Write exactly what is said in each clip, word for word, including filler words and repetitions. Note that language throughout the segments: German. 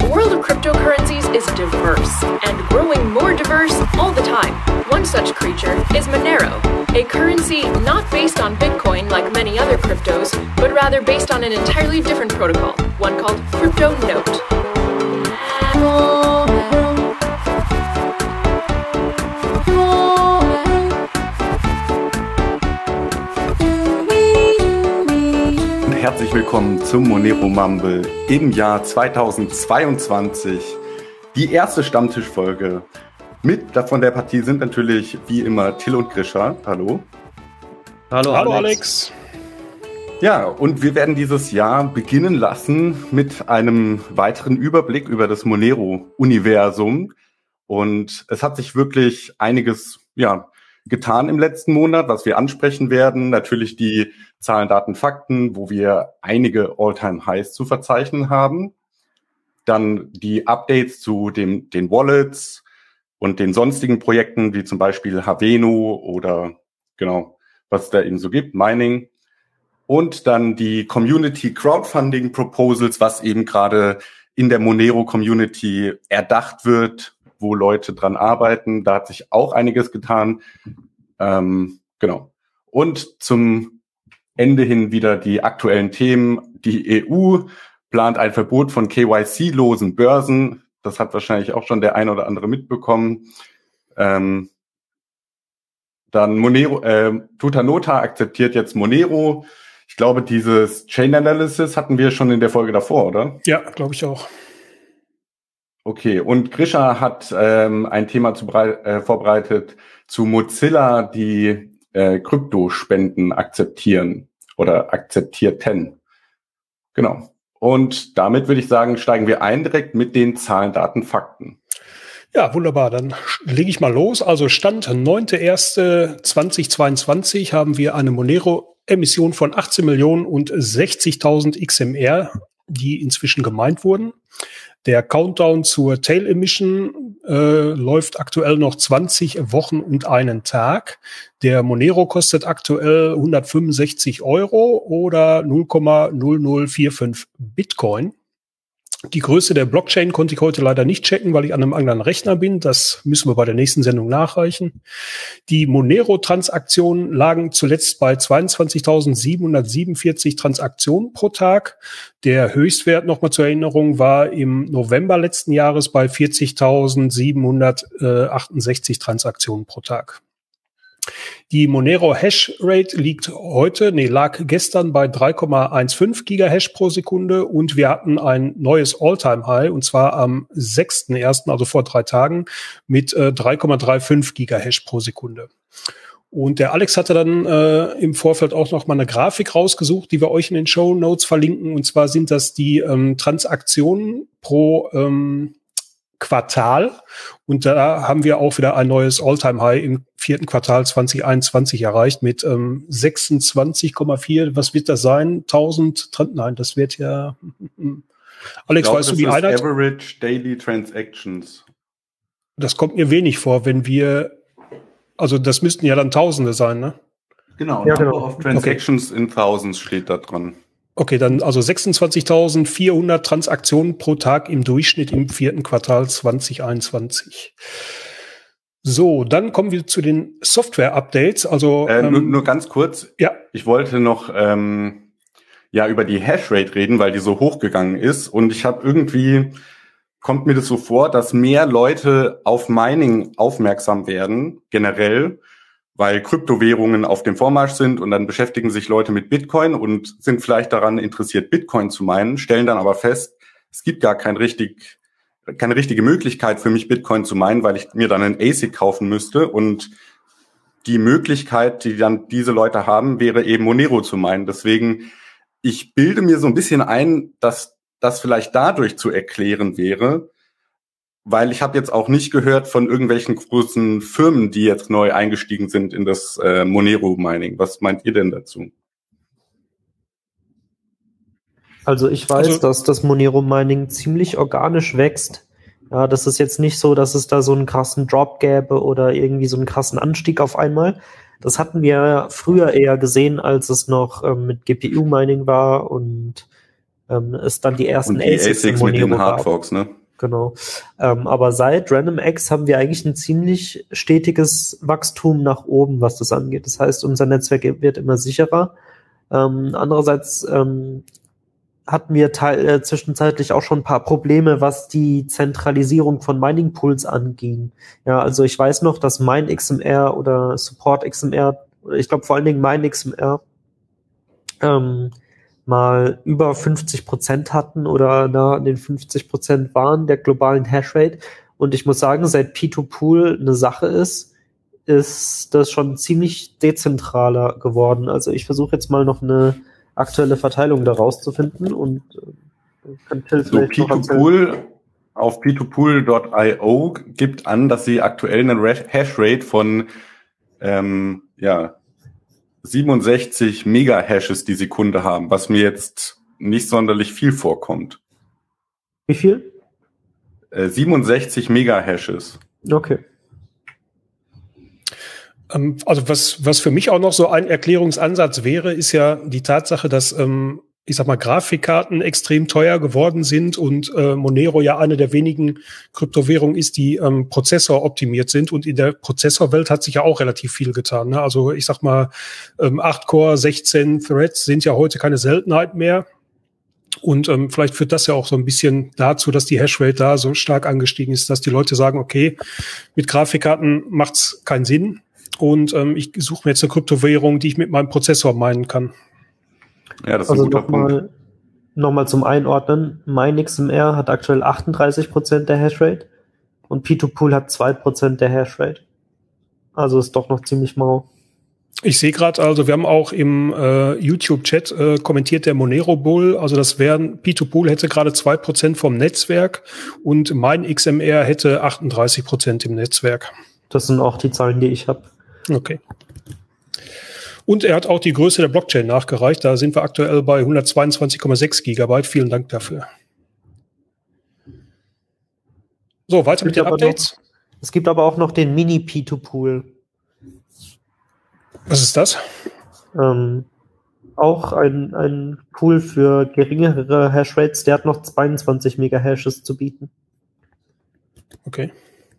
The world of cryptocurrencies is diverse and growing more diverse all the time. One such creature is Monero, a currency not based on Bitcoin like many other cryptos, but rather based on an entirely different protocol, one called CryptoNote. Herzlich willkommen zum Monero Mumble im Jahr zweitausendzweiundzwanzig. Die erste Stammtischfolge. Mit von der Partie sind natürlich wie immer Till und Grisha. Hallo. Hallo, Hallo Alex. Alex. Ja, und wir werden dieses Jahr beginnen lassen mit einem weiteren Überblick über das Monero-Universum. Und es hat sich wirklich einiges, ja, getan im letzten Monat, was wir ansprechen werden. Natürlich die Zahlen, Daten, Fakten, wo wir einige All-Time-Highs zu verzeichnen haben. Dann die Updates zu dem, den Wallets und den sonstigen Projekten, wie zum Beispiel Haveno oder genau, was es da eben so gibt, Mining. Und dann die Community Crowdfunding Proposals, was eben gerade in der Monero Community erdacht wird, wo Leute dran arbeiten. Da hat sich auch einiges getan. Ähm, genau. Und zum Ende hin wieder die aktuellen Themen. Die E U plant ein Verbot von K Y C-losen Börsen. Das hat wahrscheinlich auch schon der ein oder andere mitbekommen. Ähm, dann Monero, äh, Tutanota akzeptiert jetzt Monero. Ich glaube, dieses Chain Analysis hatten wir schon in der Folge davor, oder? Ja, glaube ich auch. Okay, und Grisha hat ähm, ein Thema zu brei- äh, vorbereitet zu Mozilla, die äh, Kryptospenden akzeptieren oder akzeptierten. Genau. Und damit würde ich sagen, steigen wir ein direkt mit den Zahlen, Daten, Fakten. Ja, wunderbar. Dann lege ich mal los. Also Stand neunter erster zweitausendzweiundzwanzig haben wir eine Monero-Emission von achtzehn Millionen und sechzigtausend X M R, die inzwischen gemeint wurden. Der Countdown zur Tail Emission äh, läuft aktuell noch zwanzig Wochen und einen Tag. Der Monero kostet aktuell hundertfünfundsechzig Euro oder null Komma null null vier fünf Bitcoin. Die Größe der Blockchain konnte ich heute leider nicht checken, weil ich an einem anderen Rechner bin. Das müssen wir bei der nächsten Sendung nachreichen. Die Monero-Transaktionen lagen zuletzt bei zweiundzwanzigtausendsiebenhundertsiebenundvierzig Transaktionen pro Tag. Der Höchstwert, nochmal zur Erinnerung, war im November letzten Jahres bei vierzigtausendsiebenhundertachtundsechzig Transaktionen pro Tag. Die Monero Hash Rate liegt heute, nee, lag gestern bei drei Komma fünfzehn Gigahash pro Sekunde und wir hatten ein neues All-Time-High und zwar am sechster erster, also vor drei Tagen, mit äh, drei Komma fünfunddreißig Gigahash pro Sekunde. Und der Alex hatte dann äh, im Vorfeld auch noch mal eine Grafik rausgesucht, die wir euch in den Shownotes verlinken. Und zwar sind das die ähm, Transaktionen pro ähm, Quartal. Und da haben wir auch wieder ein neues All-Time-High im vierten Quartal zwanzig einundzwanzig erreicht mit ähm, sechsundzwanzig Komma vier. Was wird das sein? tausend? Nein, das wird ja... Alex, glaube, weißt du die Einheit? Average Daily Transactions. Das kommt mir wenig vor, wenn wir... Also das müssten ja dann Tausende sein, ne? Genau, ja, Number genau. of Transactions okay. in Thousands steht da dran. Okay, dann also sechsundzwanzigtausendvierhundert Transaktionen pro Tag im Durchschnitt im vierten Quartal zwanzig einundzwanzig. So, dann kommen wir zu den Software-Updates. Also äh, ähm, nur, nur ganz kurz. Ja. Ich wollte noch ähm, ja über die Hashrate reden, weil die so hochgegangen ist. Und ich habe irgendwie, kommt mir das so vor, dass mehr Leute auf Mining aufmerksam werden, generell, weil Kryptowährungen auf dem Vormarsch sind und dann beschäftigen sich Leute mit Bitcoin und sind vielleicht daran interessiert, Bitcoin zu meinen, stellen dann aber fest, es gibt gar kein richtig, keine richtige Möglichkeit für mich, Bitcoin zu meinen, weil ich mir dann einen A S I C kaufen müsste und die Möglichkeit, die dann diese Leute haben, wäre eben Monero zu meinen. Deswegen, ich bilde mir so ein bisschen ein, dass das vielleicht dadurch zu erklären wäre, weil ich habe jetzt auch nicht gehört von irgendwelchen großen Firmen, die jetzt neu eingestiegen sind in das äh, Monero-Mining. Was meint ihr denn dazu? Also ich weiß, also, dass das Monero-Mining ziemlich organisch wächst. Ja, das ist jetzt nicht so, dass es da so einen krassen Drop gäbe oder irgendwie so einen krassen Anstieg auf einmal. Das hatten wir früher eher gesehen, als es noch ähm, mit G P U-Mining war und ähm, es dann die ersten Und die A S I Cs mit den Hardforks, ne? Genau. Ähm, aber seit RandomX haben wir eigentlich ein ziemlich stetiges Wachstum nach oben, was das angeht. Das heißt, unser Netzwerk wird immer sicherer. Ähm, andererseits ähm, hatten wir teil- äh, zwischenzeitlich auch schon ein paar Probleme, was die Zentralisierung von Mining Pools anging. Ja, also ich weiß noch, dass MineXMR oder SupportXMR, oder ich glaube vor allen Dingen MineXMR, ähm, mal über fünfzig Prozent hatten oder nah an den fünfzig Prozent waren der globalen Hashrate. Und ich muss sagen, seit P zwei Pool eine Sache ist, ist das schon ziemlich dezentraler geworden. Also ich versuche jetzt mal noch eine aktuelle Verteilung daraus zu finden und äh, kann Till so, vielleicht P zwei Pool auf P zwei Pool Punkt I O gibt an, dass sie aktuell eine Hashrate von ähm, ja siebenundsechzig Megahashes die Sekunde haben, was mir jetzt nicht sonderlich viel vorkommt. Wie viel? Äh, siebenundsechzig Megahashes. Okay. Ähm, also was, was für mich auch noch so ein Erklärungsansatz wäre, ist ja die Tatsache, dass, ähm, ich sag mal, Grafikkarten extrem teuer geworden sind und äh, Monero ja eine der wenigen Kryptowährungen ist, die ähm, Prozessor optimiert sind. Und in der Prozessorwelt hat sich ja auch relativ viel getan. Ne? Also ich sag mal, ähm, acht Core, sechzehn Threads sind ja heute keine Seltenheit mehr. Und ähm, vielleicht führt das ja auch so ein bisschen dazu, dass die Hashrate da so stark angestiegen ist, dass die Leute sagen, okay, mit Grafikkarten macht's keinen Sinn. Und ähm, ich suche mir jetzt eine Kryptowährung, die ich mit meinem Prozessor meinen kann. Ja, das ist also ein guter nochmal, Punkt. Nochmal zum Einordnen. MineXMR hat aktuell achtunddreißig Prozent der Hashrate und P zwei Pool hat zwei Prozent der Hashrate. Also ist doch noch ziemlich mau. Ich sehe gerade, also wir haben auch im äh, YouTube-Chat äh, kommentiert der Monero Bull, also das wären, P zwei Pool hätte gerade zwei Prozent vom Netzwerk und MineXMR hätte achtunddreißig Prozent im Netzwerk. Das sind auch die Zahlen, die ich habe. Okay. Und er hat auch die Größe der Blockchain nachgereicht. Da sind wir aktuell bei hundertzweiundzwanzig Komma sechs Gigabyte. Vielen Dank dafür. So, weiter mit den Updates. Noch, es gibt aber auch noch den Mini-P zwei Pool. Was ist das? Ähm, auch ein, ein Pool für geringere Hashrates. Der hat noch zweiundzwanzig Megahashes zu bieten. Okay.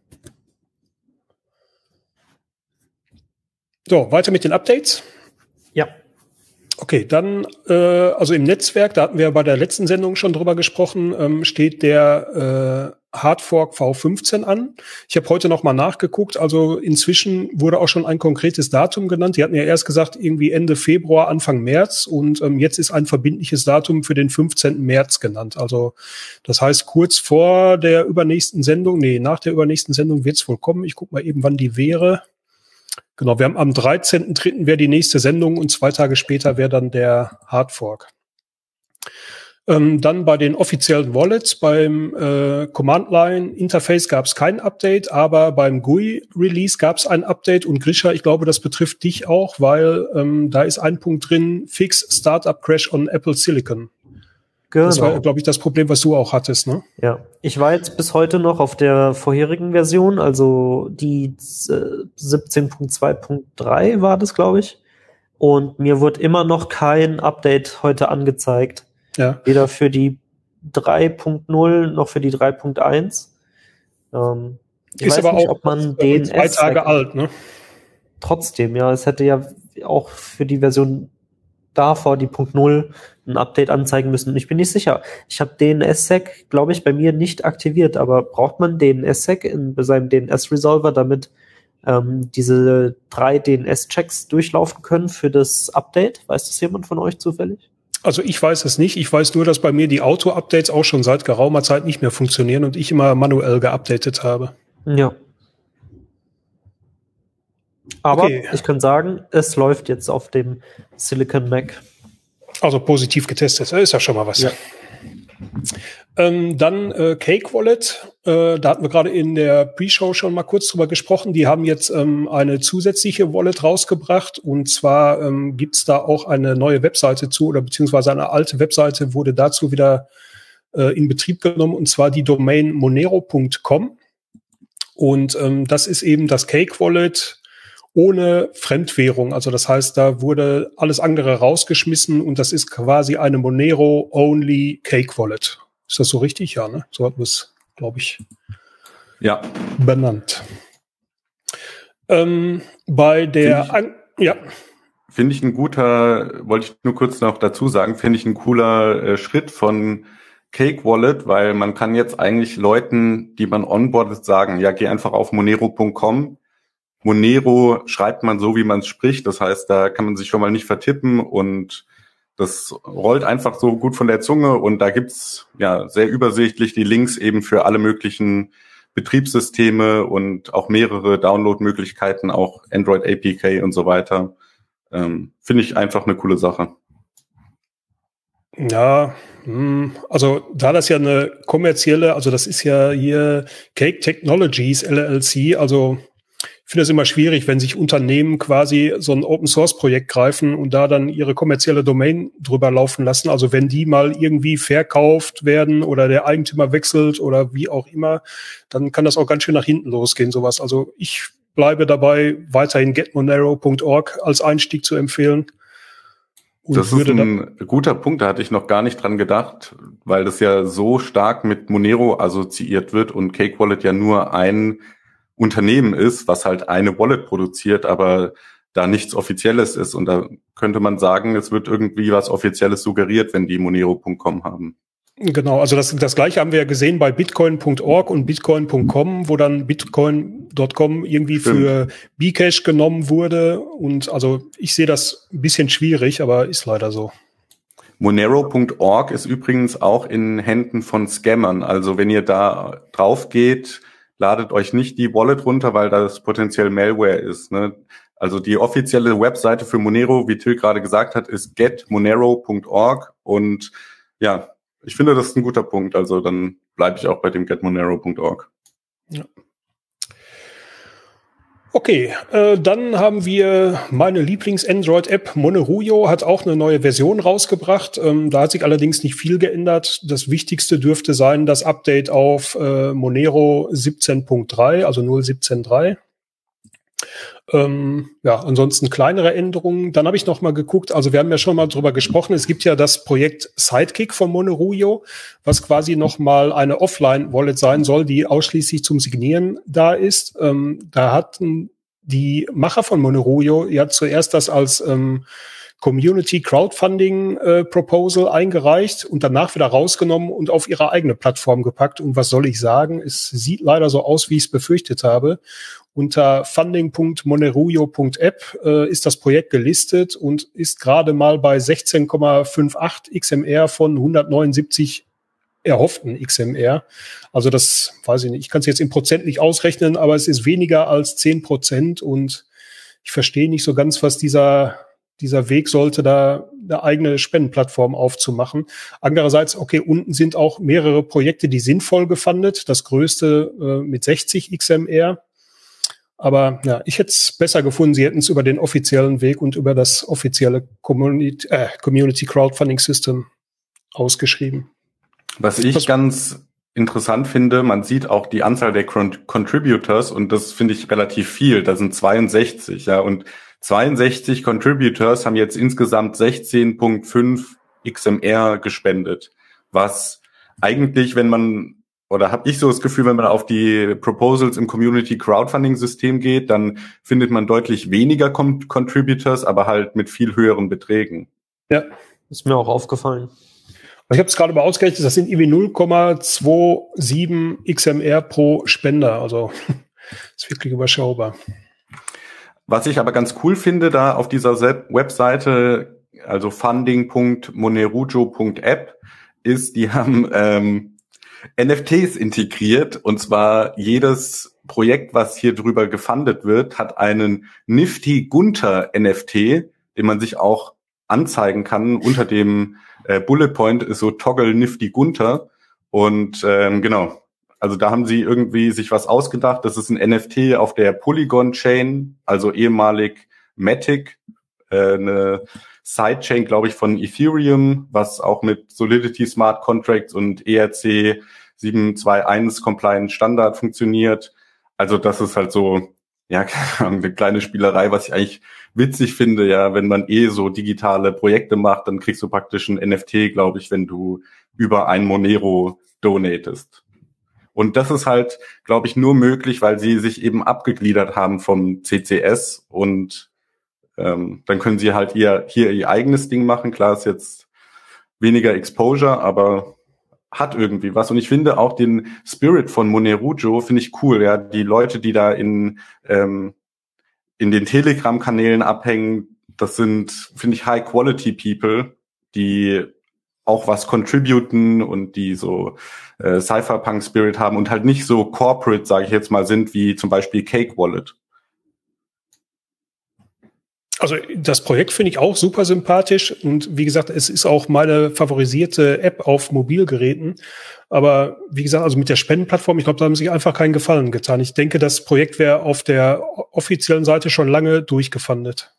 So, weiter mit den Updates. Ja. Okay, dann, äh, also im Netzwerk, da hatten wir bei der letzten Sendung schon drüber gesprochen, ähm, steht der äh, Hardfork V fünfzehn an. Ich habe heute noch mal nachgeguckt, also inzwischen wurde auch schon ein konkretes Datum genannt. Die hatten ja erst gesagt, irgendwie Ende Februar, Anfang März und ähm, jetzt ist ein verbindliches Datum für den fünfzehnten März genannt. Also das heißt, kurz vor der übernächsten Sendung, nee, nach der übernächsten Sendung wird es wohl kommen. Ich gucke mal eben, wann die wäre. Genau, wir haben am dreizehnten dritten wäre die nächste Sendung und zwei Tage später wäre dann der Hardfork. Ähm, dann bei den offiziellen Wallets, beim äh, Command-Line-Interface gab es kein Update, aber beim G U I-Release gab es ein Update und Grisha, ich glaube, das betrifft dich auch, weil ähm, da ist ein Punkt drin, Fix Startup Crash on Apple Silicon. Genau. Das war, glaube ich, das Problem, was du auch hattest, ne? Ja, ich war jetzt bis heute noch auf der vorherigen Version, also die äh, siebzehn Punkt zwei Punkt drei war das, glaube ich. Und mir wird immer noch kein Update heute angezeigt. Ja. Weder für die drei Punkt null noch für die drei Punkt eins. Ähm, ich ist weiß aber nicht, auch ob man D N S zwei Tage alt, ne? Trotzdem, ja, es hätte ja auch für die Version davor, die Punkt null, ein Update anzeigen müssen. Und ich bin nicht sicher. Ich habe D N S-Sec, glaube ich, bei mir nicht aktiviert, aber braucht man D N S-Sec in bei seinem D N S-Resolver, damit ähm, diese drei D N S-Checks durchlaufen können für das Update? Weiß das jemand von euch zufällig? Also ich weiß es nicht. Ich weiß nur, dass bei mir die Auto-Updates auch schon seit geraumer Zeit nicht mehr funktionieren und ich immer manuell geupdatet habe. Ja. Aber okay. Ich kann sagen, es läuft jetzt auf dem Silicon Mac. Also positiv getestet, ist ja schon mal was. Ja. Ähm, dann äh, Cake Wallet, äh, da hatten wir gerade in der Pre-Show schon mal kurz drüber gesprochen. Die haben jetzt ähm, eine zusätzliche Wallet rausgebracht und zwar ähm, gibt's da auch eine neue Webseite zu oder beziehungsweise eine alte Webseite wurde dazu wieder äh, in Betrieb genommen und zwar die Domain monero punkt com und ähm, das ist eben das Cake Wallet ohne Fremdwährung. Also das heißt, da wurde alles andere rausgeschmissen und das ist quasi eine Monero-only Cake Wallet. Ist das so richtig? Ja, ne? So hat man es, glaube ich, ja. benannt. Ähm, bei der, Find ich, An ja. Finde ich ein guter, wollte ich nur kurz noch dazu sagen, finde ich ein cooler äh, Schritt von Cake Wallet, weil man kann jetzt eigentlich Leuten, die man onboardet, sagen, ja, geh einfach auf monero punkt com. Monero schreibt man so, wie man es spricht. Das heißt, da kann man sich schon mal nicht vertippen und das rollt einfach so gut von der Zunge und da gibt's ja sehr übersichtlich die Links eben für alle möglichen Betriebssysteme und auch mehrere Download-Möglichkeiten, auch Android A P K und so weiter. Ähm, finde ich einfach eine coole Sache. Ja, also da das ja eine kommerzielle, also das ist ja hier Cake Technologies L L C, also ich finde es immer schwierig, wenn sich Unternehmen quasi so ein Open-Source-Projekt greifen und da dann ihre kommerzielle Domain drüber laufen lassen. Also wenn die mal irgendwie verkauft werden oder der Eigentümer wechselt oder wie auch immer, dann kann das auch ganz schön nach hinten losgehen, sowas. Also ich bleibe dabei, weiterhin get monero punkt org als Einstieg zu empfehlen. Und das ist ein guter Punkt, da hatte ich noch gar nicht dran gedacht, weil das ja so stark mit Monero assoziiert wird und Cake Wallet ja nur ein Unternehmen ist, was halt eine Wallet produziert, aber da nichts Offizielles ist. Und da könnte man sagen, es wird irgendwie was Offizielles suggeriert, wenn die monero punkt com haben. Genau, also das, das Gleiche haben wir ja gesehen bei bitcoin punkt org und bitcoin punkt com, wo dann bitcoin punkt com irgendwie Stimmt. für Bcash genommen wurde. Und also ich sehe das ein bisschen schwierig, aber ist leider so. monero punkt org ist übrigens auch in Händen von Scammern. Also wenn ihr da drauf geht, ladet euch nicht die Wallet runter, weil das potenziell Malware ist. Ne? Also die offizielle Webseite für Monero, wie Till gerade gesagt hat, ist get monero punkt org. Und ja, ich finde, das ist ein guter Punkt. Also dann bleibe ich auch bei dem get monero punkt org. Ja. Okay, äh, dann haben wir meine Lieblings-Android-App Monerujo, hat auch eine neue Version rausgebracht. Ähm, da hat sich allerdings nicht viel geändert. Das Wichtigste dürfte sein, das Update auf äh, Monero siebzehn Punkt drei, also null siebzehn Punkt drei. Ähm, ja, ansonsten kleinere Änderungen. Dann habe ich noch mal geguckt, also wir haben ja schon mal drüber gesprochen, es gibt ja das Projekt Sidekick von Monerujo, was quasi noch mal eine Offline-Wallet sein soll, die ausschließlich zum Signieren da ist. Ähm, da hatten die Macher von Monerujo ja zuerst das als ähm, Community Crowdfunding äh, Proposal eingereicht und danach wieder rausgenommen und auf ihre eigene Plattform gepackt. Und was soll ich sagen? Es sieht leider so aus, wie ich es befürchtet habe. Unter funding punkt monerujo punkt app äh, ist das Projekt gelistet und ist gerade mal bei sechzehn Komma achtundfünfzig X M R von hundertneunundsiebzig erhofften X M R. Also das weiß ich nicht. Ich kann es jetzt in Prozent nicht ausrechnen, aber es ist weniger als zehn Prozent und ich verstehe nicht so ganz, was dieser dieser Weg sollte, da eine eigene Spendenplattform aufzumachen. Andererseits, okay, unten sind auch mehrere Projekte, die sinnvoll gefundet. Das größte äh, mit sechzig X M R. Aber ja, ich hätte es besser gefunden, sie hätten es über den offiziellen Weg und über das offizielle Community, äh, Community Crowdfunding System ausgeschrieben. Was ich Was, ganz interessant finde, man sieht auch die Anzahl der Contributors und das finde ich relativ viel. Da sind zweiundsechzig, ja, und zweiundsechzig Contributors haben jetzt insgesamt sechzehn Komma fünf X M R gespendet, was eigentlich, wenn man, oder habe ich so das Gefühl, wenn man auf die Proposals im Community Crowdfunding System geht, dann findet man deutlich weniger Con- Contributors, aber halt mit viel höheren Beträgen. Ja, ist mir auch aufgefallen. Ich habe es gerade mal ausgerechnet, das sind irgendwie null Komma siebenundzwanzig X M R pro Spender, also ist wirklich überschaubar. Was ich aber ganz cool finde, da auf dieser Webseite, also funding punkt monerujo punkt app, ist, die haben ähm, N F Ts integriert und zwar jedes Projekt, was hier drüber gefundet wird, hat einen Nifty Gunter N F T, den man sich auch anzeigen kann. Unter dem äh, Bullet Point ist so Toggle Nifty Gunter und ähm, genau, also da haben sie irgendwie sich was ausgedacht. Das ist ein N F T auf der Polygon Chain, also ehemalig Matic, äh, eine Sidechain, glaube ich, von Ethereum, was auch mit Solidity Smart Contracts und E R C sieben zwei eins Compliant Standard funktioniert. Also das ist halt so ja, eine kleine Spielerei, was ich eigentlich witzig finde, ja, wenn man eh so digitale Projekte macht, dann kriegst du praktisch ein N F T, glaube ich, wenn du über ein Monero donatest. Und das ist halt, glaube ich, nur möglich, weil sie sich eben abgegliedert haben vom C C S und ähm, dann können sie halt ihr hier ihr eigenes Ding machen. Klar ist jetzt weniger Exposure, aber hat irgendwie was. Und ich finde auch den Spirit von Monerujo finde ich cool. Ja, die Leute, die da in ähm, in den Telegram-Kanälen abhängen, das sind, finde ich, High-Quality-People, die auch was contributen und die so äh, Cypherpunk-Spirit haben und halt nicht so corporate, sage ich jetzt mal, sind wie zum Beispiel Cake Wallet. Also das Projekt finde ich auch super sympathisch und wie gesagt, es ist auch meine favorisierte App auf Mobilgeräten. Aber wie gesagt, also mit der Spendenplattform, ich glaube, da haben sie sich einfach keinen Gefallen getan. Ich denke, das Projekt wäre auf der offiziellen Seite schon lange durchgefundet.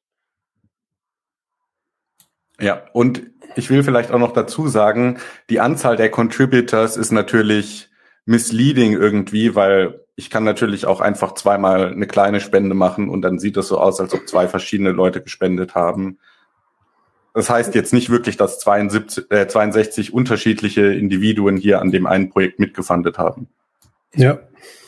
Ja, und ich will vielleicht auch noch dazu sagen, die Anzahl der Contributors ist natürlich misleading irgendwie, weil ich kann natürlich auch einfach zweimal eine kleine Spende machen und dann sieht es so aus, als ob zwei verschiedene Leute gespendet haben. Das heißt jetzt nicht wirklich, dass zweiundsiebzig, äh, zweiundsechzig unterschiedliche Individuen hier an dem einen Projekt mitgefundet haben. Ja.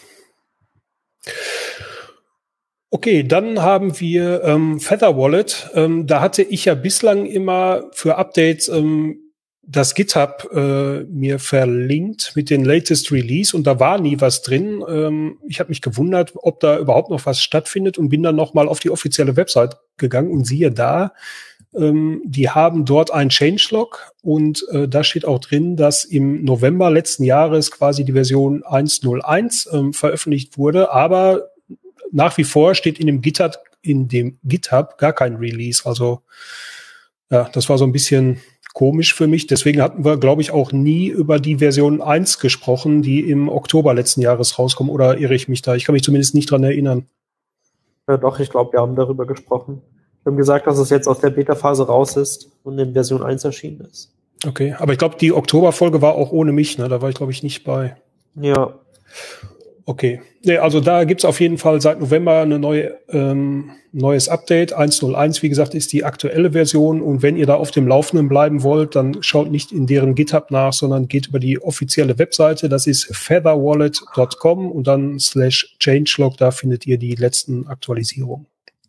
Okay, dann haben wir ähm, Feather Wallet. Ähm, da hatte ich ja bislang immer für Updates ähm, das GitHub äh, mir verlinkt mit den latest Release und da war nie was drin. Ähm, ich habe mich gewundert, ob da überhaupt noch was stattfindet und bin dann noch mal auf die offizielle Website gegangen und siehe da, ähm, die haben dort ein Changelog und äh, da steht auch drin, dass im November letzten Jahres quasi die Version eins Punkt null eins ähm, veröffentlicht wurde, aber nach wie vor steht in dem GitHub, in dem GitHub gar kein Release. Also ja, das war so ein bisschen komisch für mich. Deswegen hatten wir, glaube ich, auch nie über die Version eins gesprochen, die im Oktober letzten Jahres rauskommt. Oder irre ich mich da? Ich kann mich zumindest nicht dran erinnern. Ja, doch, ich glaube, wir haben darüber gesprochen. Wir haben gesagt, dass es jetzt aus der Beta-Phase raus ist und in Version eins erschienen ist. Okay, aber ich glaube, die Oktoberfolge war auch ohne mich, ne? Da war ich, glaube ich, nicht bei. Ja. Okay. Nee, also da gibt's auf jeden Fall seit November eine neue ähm, neues Update. eins Punkt null eins, wie gesagt, ist die aktuelle Version. Und wenn ihr da auf dem Laufenden bleiben wollt, dann schaut nicht in deren GitHub nach, sondern geht über die offizielle Webseite. Das ist featherwallet Punkt com und dann slash changelog. Da findet ihr die letzten Aktualisierungen.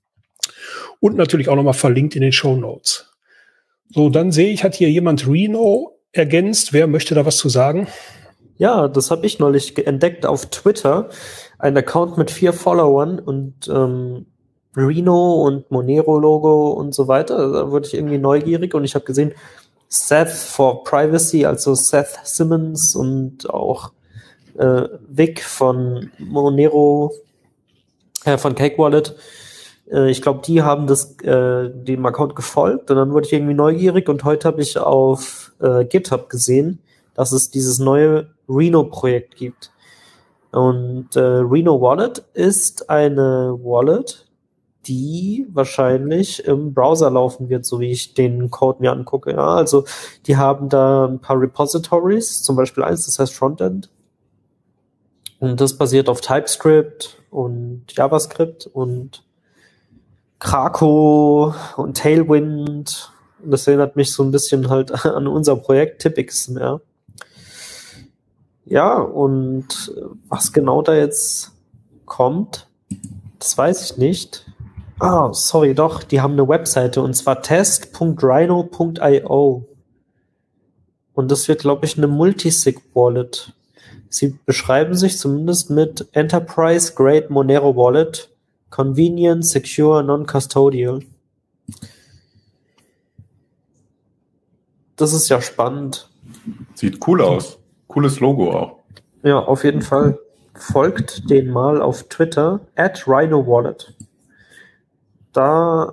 Und natürlich auch nochmal verlinkt in den Shownotes. So, dann sehe ich, hat hier jemand Reno ergänzt. Wer möchte da was zu sagen? Ja, das habe ich neulich entdeckt auf Twitter. Ein Account mit vier Followern und ähm, Reno und Monero-Logo und so weiter. Da wurde ich irgendwie neugierig und ich habe gesehen, Seth for Privacy, also Seth Simmons und auch äh, Vic von Monero, äh, von Cake Wallet. Äh, ich glaube, die haben das äh, dem Account gefolgt und dann wurde ich irgendwie neugierig und heute habe ich auf äh, GitHub gesehen, dass es dieses neue Reno-Projekt gibt. Und äh, Reno Wallet ist eine Wallet, die wahrscheinlich im Browser laufen wird, so wie ich den Code mir angucke. Ja, also die haben da ein paar Repositories, zum Beispiel eins, das heißt Frontend. Und das basiert auf TypeScript und JavaScript und Krakow und Tailwind. Und das erinnert mich so ein bisschen halt an unser Projekt Tipix, ja. Ja, und was genau da jetzt kommt, das weiß ich nicht. Ah, sorry, doch, die haben eine Webseite und zwar test Punkt rhino Punkt io. Und das wird, glaube ich, eine Multisig-Wallet. Sie beschreiben sich zumindest mit Enterprise-Grade Monero Wallet, Convenient, Secure, Non-Custodial. Das ist ja spannend. Sieht cool aus. Cooles Logo auch. Ja, auf jeden Fall. Folgt den mal auf Twitter, at Rhino Wallet. Da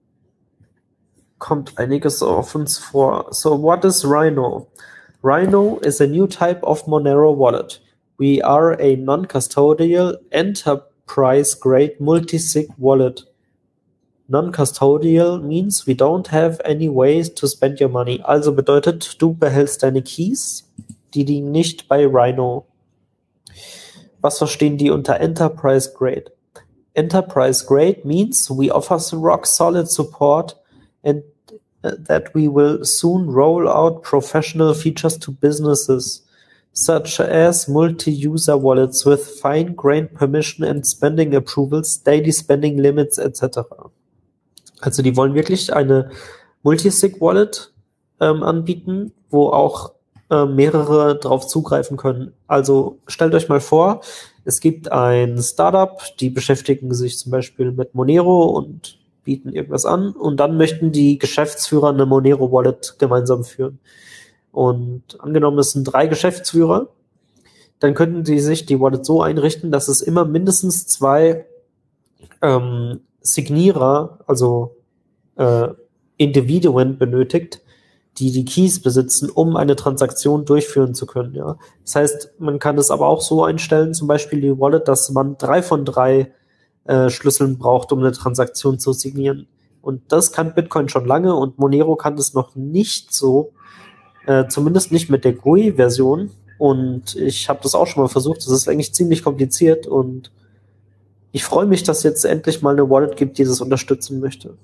kommt einiges auf uns vor. So, what is Rhino? Rhino is a new type of Monero wallet. We are a non-custodial enterprise-grade multi-sig wallet. Non-custodial means we don't have any ways to spend your money. Also bedeutet, du behältst deine Keys, die liegen nicht bei Rhino. Was verstehen die unter Enterprise Grade? enterprise grade means we offer rock solid support and uh, that we will soon roll out professional features to businesses, such as multi-user wallets with fine-grained permission and spending approvals, daily spending limits et cetera. Also die wollen wirklich eine Multisig-Wallet ähm, anbieten, wo auch äh, mehrere drauf zugreifen können. Also stellt euch mal vor, es gibt ein Startup, die beschäftigen sich zum Beispiel mit Monero und bieten irgendwas an und dann möchten die Geschäftsführer eine Monero-Wallet gemeinsam führen. Und angenommen, es sind drei Geschäftsführer, dann könnten sie sich die Wallet so einrichten, dass es immer mindestens zwei ähm, Signierer, also äh, Individuen benötigt, die die Keys besitzen, um eine Transaktion durchführen zu können. Ja. Das heißt, man kann es aber auch so einstellen, zum Beispiel die Wallet, dass man drei von drei äh, Schlüsseln braucht, um eine Transaktion zu signieren. Und das kann Bitcoin schon lange und Monero kann das noch nicht so, äh, zumindest nicht mit der G U I-Version. Und ich habe das auch schon mal versucht. Das ist eigentlich ziemlich kompliziert und ich freue mich, dass es jetzt endlich mal eine Wallet gibt, die das unterstützen möchte.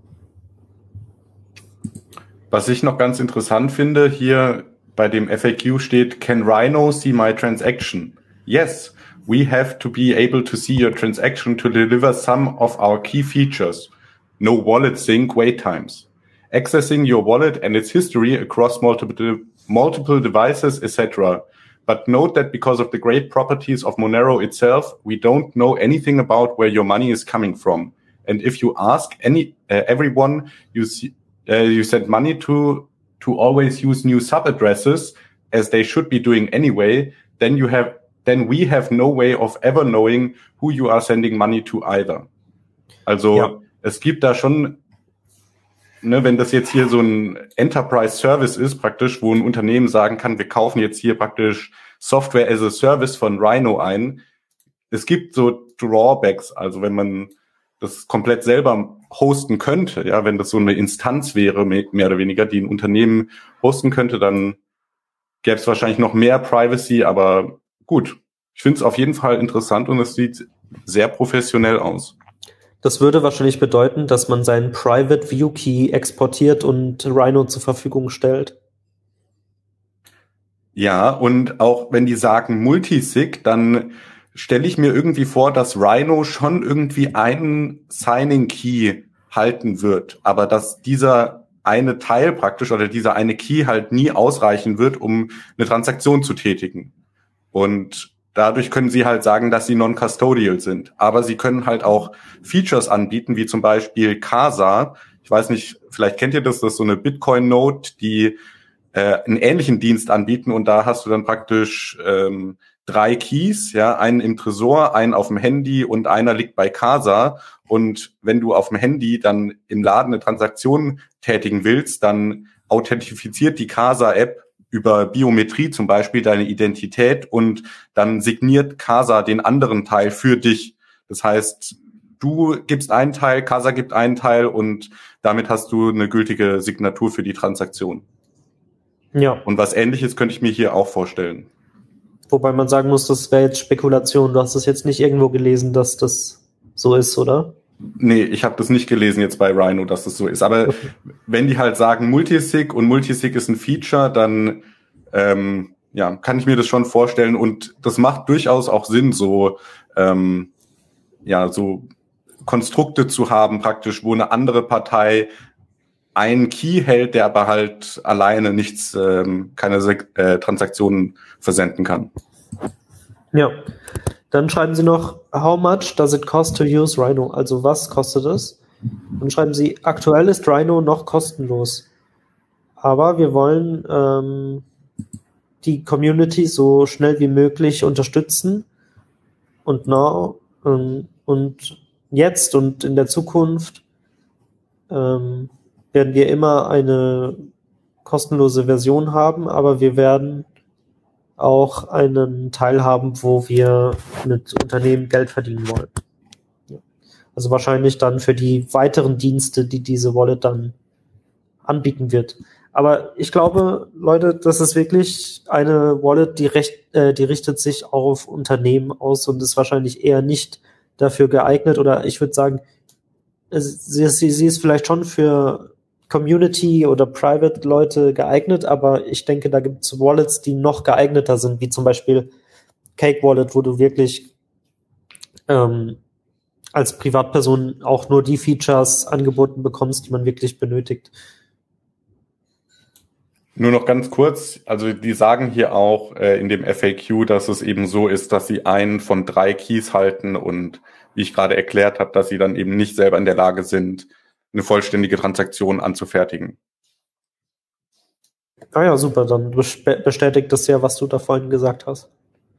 Was ich noch ganz interessant finde, hier bei dem F A Q steht, can Rhino see my transaction? Yes, we have to be able to see your transaction to deliver some of our key features. No wallet sync wait times. Accessing your wallet and its history across multiple, multiple devices, et cetera. But note that because of the great properties of Monero itself, we don't know anything about where your money is coming from. And if you ask any uh, everyone you see, Uh, you send money to to always use new sub-addresses, as they should be doing anyway, then you have then we have no way of ever knowing who you are sending money to either. Also ja. Es gibt da schon, ne, wenn das jetzt hier so ein Enterprise-Service ist, praktisch, wo ein Unternehmen sagen kann, wir kaufen jetzt hier praktisch Software as a Service von Rhino ein. Es gibt so Drawbacks, also wenn man das komplett selber hosten könnte, ja, wenn das so eine Instanz wäre, mehr oder weniger, die ein Unternehmen hosten könnte, dann gäbe es wahrscheinlich noch mehr Privacy, aber gut. Ich finde es auf jeden Fall interessant und es sieht sehr professionell aus. Das würde wahrscheinlich bedeuten, dass man seinen Private View Key exportiert und Rhino zur Verfügung stellt. Ja, und auch wenn die sagen Multisig, dann stelle ich mir irgendwie vor, dass Rhino schon irgendwie einen Signing Key halten wird, aber dass dieser eine Teil praktisch oder dieser eine Key halt nie ausreichen wird, um eine Transaktion zu tätigen. Und dadurch können sie halt sagen, dass sie non-custodial sind. Aber sie können halt auch Features anbieten, wie zum Beispiel Casa. Ich weiß nicht, vielleicht kennt ihr das, das ist so eine Bitcoin-Node, die äh, einen ähnlichen Dienst anbieten und da hast du dann praktisch ähm, drei Keys, ja, einen im Tresor, einen auf dem Handy und einer liegt bei Casa. Und wenn du auf dem Handy dann im Laden eine Transaktion tätigen willst, dann authentifiziert die Casa-App über Biometrie zum Beispiel deine Identität und dann signiert Casa den anderen Teil für dich. Das heißt, du gibst einen Teil, Casa gibt einen Teil und damit hast du eine gültige Signatur für die Transaktion. Ja. Und was Ähnliches könnte ich mir hier auch vorstellen. Wobei man sagen muss, das wäre jetzt Spekulation. Du hast es jetzt nicht irgendwo gelesen, dass das so ist, oder? Nee, ich habe das nicht gelesen jetzt bei Rhino, dass das so ist. Aber okay. Wenn die halt sagen Multisig und Multisig ist ein Feature, dann ähm, ja, kann ich mir das schon vorstellen. Und das macht durchaus auch Sinn, so ähm, ja so Konstrukte zu haben, praktisch, wo eine andere Partei einen Key hält, der aber halt alleine nichts, ähm, keine äh, Transaktionen versenden kann. Ja, dann schreiben Sie noch, how much does it cost to use Rhino? Also was kostet es? Dann schreiben Sie, aktuell ist Rhino noch kostenlos. Aber wir wollen ähm, die Community so schnell wie möglich unterstützen. Und now ähm, und jetzt und in der Zukunft ähm, werden wir immer eine kostenlose Version haben, aber wir werden auch einen Teil haben, wo wir mit Unternehmen Geld verdienen wollen. Also wahrscheinlich dann für die weiteren Dienste, die diese Wallet dann anbieten wird. Aber ich glaube, Leute, das ist wirklich eine Wallet, die, recht, äh, die richtet sich auf Unternehmen aus und ist wahrscheinlich eher nicht dafür geeignet, oder ich würde sagen, sie, sie, sie ist vielleicht schon für Community oder Private-Leute geeignet, aber ich denke, da gibt es Wallets, die noch geeigneter sind, wie zum Beispiel Cake Wallet, wo du wirklich ähm, als Privatperson auch nur die Features angeboten bekommst, die man wirklich benötigt. Nur noch ganz kurz, also die sagen hier auch äh, in dem F A Q, dass es eben so ist, dass sie einen von drei Keys halten und wie ich gerade erklärt habe, dass sie dann eben nicht selber in der Lage sind, eine vollständige Transaktion anzufertigen. Ah ja, super, dann bestätigt das ja, was du da vorhin gesagt hast.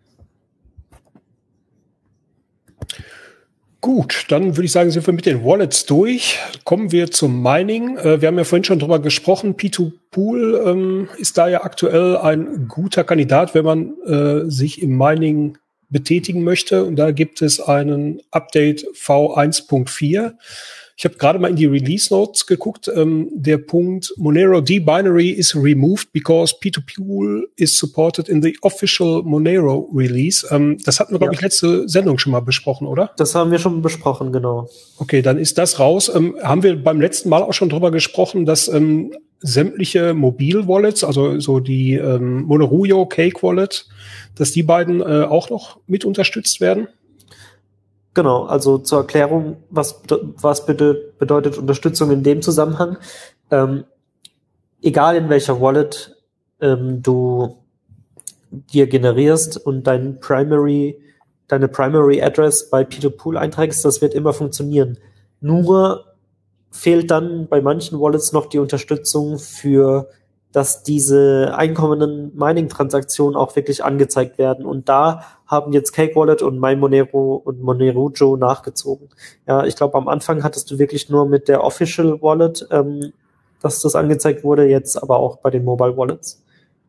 Gut, dann würde ich sagen, sind wir mit den Wallets durch. Kommen wir zum Mining. Äh, wir haben ja vorhin schon drüber gesprochen. P zwei Pool ähm, ist da ja aktuell ein guter Kandidat, wenn man äh, sich im Mining betätigen möchte. Und da gibt es einen Update V eins Punkt vier. Ich habe gerade mal in die Release Notes geguckt. Ähm, der Punkt Monero D-Binary is removed because P zwei Pool is supported in the official Monero release. Ähm, das hatten wir, glaube ja. ich, letzte Sendung schon mal besprochen, oder? Das haben wir schon besprochen, genau. Okay, dann ist das raus. Ähm, haben wir beim letzten Mal auch schon drüber gesprochen, dass ähm, sämtliche Mobil-Wallets, also so die ähm, Monerujo, Cake Wallet, dass die beiden äh, auch noch mit unterstützt werden? Genau, also zur Erklärung, was, was bedeutet, bedeutet Unterstützung in dem Zusammenhang. Ähm, egal in welcher Wallet ähm, du dir generierst und dein Primary, deine Primary Address bei P zwei Pool einträgst, das wird immer funktionieren. Nur fehlt dann bei manchen Wallets noch die Unterstützung für, dass diese einkommenden Mining-Transaktionen auch wirklich angezeigt werden. Und da haben jetzt Cake Wallet und MyMonero und Monerujo nachgezogen. Ja, ich glaube, am Anfang hattest du wirklich nur mit der Official Wallet, ähm, dass das angezeigt wurde, jetzt aber auch bei den Mobile Wallets.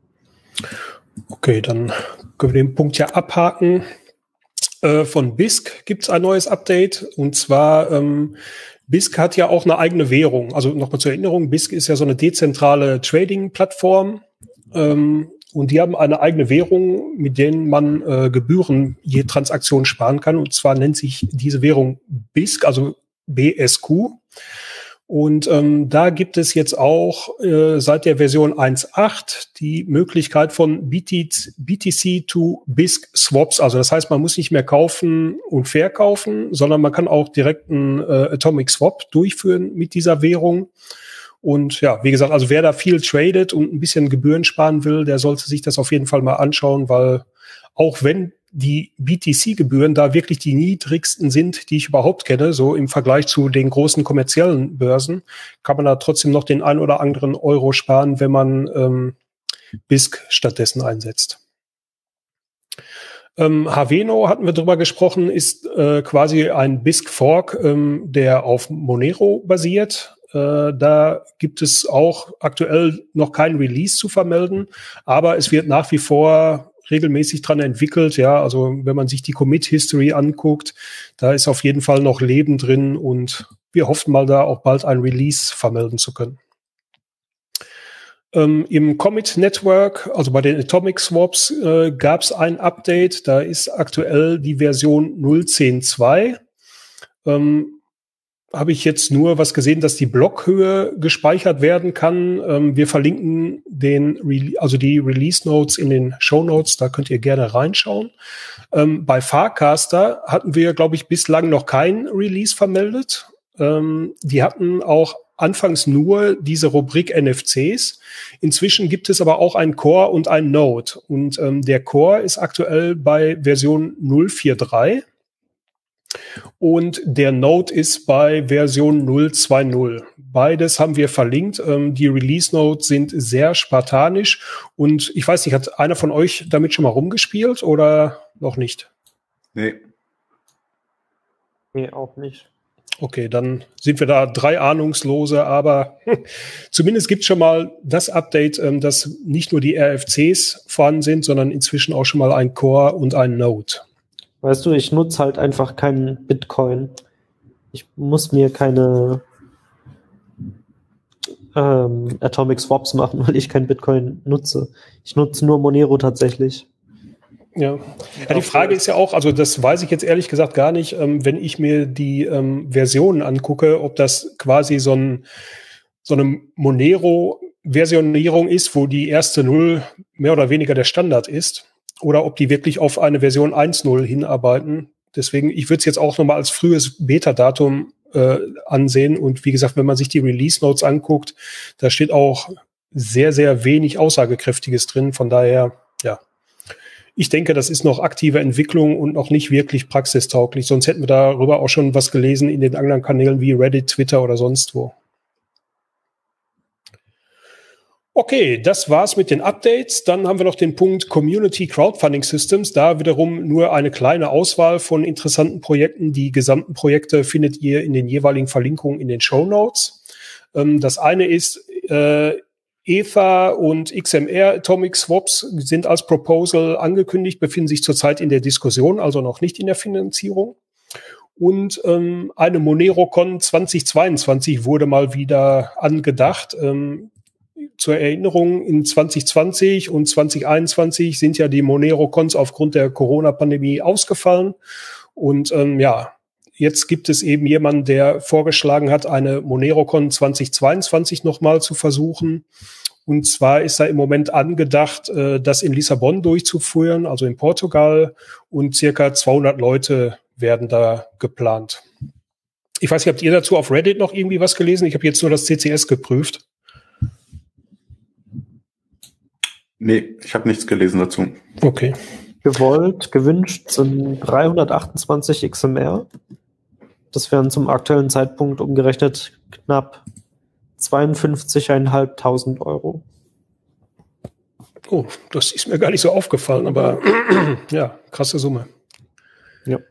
Okay, dann können wir den Punkt ja abhaken. Äh, von B I S C gibt es ein neues Update, und zwar ähm, B I S C hat ja auch eine eigene Währung. Also nochmal zur Erinnerung, B I S C ist ja so eine dezentrale Trading-Plattform, ähm, und die haben eine eigene Währung, mit denen man äh, Gebühren je Transaktion sparen kann. Und zwar nennt sich diese Währung B I S C, also B S Q. Und ähm, da gibt es jetzt auch äh, seit der Version eins Punkt acht die Möglichkeit von B T C to B I S C Swaps. Also das heißt, man muss nicht mehr kaufen und verkaufen, sondern man kann auch direkt einen äh, Atomic Swap durchführen mit dieser Währung. Und ja, wie gesagt, also wer da viel tradet und ein bisschen Gebühren sparen will, der sollte sich das auf jeden Fall mal anschauen, weil auch wenn die B T C-Gebühren da wirklich die niedrigsten sind, die ich überhaupt kenne, so im Vergleich zu den großen kommerziellen Börsen, kann man da trotzdem noch den ein oder anderen Euro sparen, wenn man ähm, B I S C stattdessen einsetzt. Ähm, Haveno, hatten wir drüber gesprochen, ist äh, quasi ein B I S C-Fork, ähm, der auf Monero basiert. Äh, da gibt es auch aktuell noch kein Release zu vermelden, aber es wird nach wie vor regelmäßig dran entwickelt. Ja, also wenn man sich die Commit-History anguckt, da ist auf jeden Fall noch Leben drin, und wir hoffen mal, da auch bald ein Release vermelden zu können. Ähm, Im Commit-Network, also bei den Atomic Swaps, äh, gab es ein Update. Da ist aktuell die Version null Punkt zehn Punkt zwei. Ähm, habe ich jetzt nur was gesehen, dass die Blockhöhe gespeichert werden kann. Ähm, wir verlinken den, Re- also die Release Notes in den Show Notes, da könnt ihr gerne reinschauen. Ähm, bei Farcaster hatten wir, glaube ich, bislang noch kein Release vermeldet. Ähm, die hatten auch anfangs nur diese Rubrik N F Cs. Inzwischen gibt es aber auch einen Core und einen Node. Und ähm, der Core ist aktuell bei Version null Punkt vier Punkt drei. Und der Node ist bei Version null Punkt zwei Punkt null. Beides haben wir verlinkt. Ähm, die Release-Notes sind sehr spartanisch. Und ich weiß nicht, hat einer von euch damit schon mal rumgespielt oder noch nicht? Nee. Nee, auch nicht. Okay, dann sind wir da drei Ahnungslose, aber zumindest gibt es schon mal das Update, ähm, dass nicht nur die R F Cs vorhanden sind, sondern inzwischen auch schon mal ein Core und ein Node. Weißt du, ich nutze halt einfach keinen Bitcoin. Ich muss mir keine ähm, Atomic Swaps machen, weil ich kein Bitcoin nutze. Ich nutze nur Monero tatsächlich. Ja. Ja, die Frage ist ja auch, also das weiß ich jetzt ehrlich gesagt gar nicht, ähm, wenn ich mir die ähm, Versionen angucke, ob das quasi so, ein, so eine Monero-Versionierung ist, wo die erste Null mehr oder weniger der Standard ist, oder ob die wirklich auf eine Version eins Punkt null hinarbeiten. Deswegen, ich würde es jetzt auch nochmal als frühes Beta-Datum äh, ansehen. Und wie gesagt, wenn man sich die Release-Notes anguckt, da steht auch sehr, sehr wenig Aussagekräftiges drin. Von daher, ja. Ich denke, das ist noch aktive Entwicklung und noch nicht wirklich praxistauglich. Sonst hätten wir darüber auch schon was gelesen in den anderen Kanälen wie Reddit, Twitter oder sonst wo. Okay, das war's mit den Updates. Dann haben wir noch den Punkt Community Crowdfunding Systems. Da wiederum nur eine kleine Auswahl von interessanten Projekten. Die gesamten Projekte findet ihr in den jeweiligen Verlinkungen in den Shownotes. Ähm, das eine ist äh, Ether und X M R Atomic Swaps sind als Proposal angekündigt, befinden sich zurzeit in der Diskussion, also noch nicht in der Finanzierung. Und ähm, eine MoneroCon zweitausendzweiundzwanzig wurde mal wieder angedacht. Ähm, zur Erinnerung, in zwanzig zwanzig und zwanzig einundzwanzig sind ja die MoneroCons aufgrund der Corona-Pandemie ausgefallen. Und ähm, ja, jetzt gibt es eben jemanden, der vorgeschlagen hat, eine MoneroCon zweitausendzweiundzwanzig nochmal zu versuchen. Und zwar ist da im Moment angedacht, äh, das in Lissabon durchzuführen, also in Portugal. Und circa zweihundert Leute werden da geplant. Ich weiß nicht, habt ihr dazu auf Reddit noch irgendwie was gelesen? Ich habe jetzt nur das C C S geprüft. Nee, ich habe nichts gelesen dazu. Okay. Gewollt, gewünscht sind dreihundertachtundzwanzig X M R. Das wären zum aktuellen Zeitpunkt umgerechnet knapp zweiundfünfzigtausendfünfhundert Euro. Oh, das ist mir gar nicht so aufgefallen, aber ja, krasse Summe. Ja.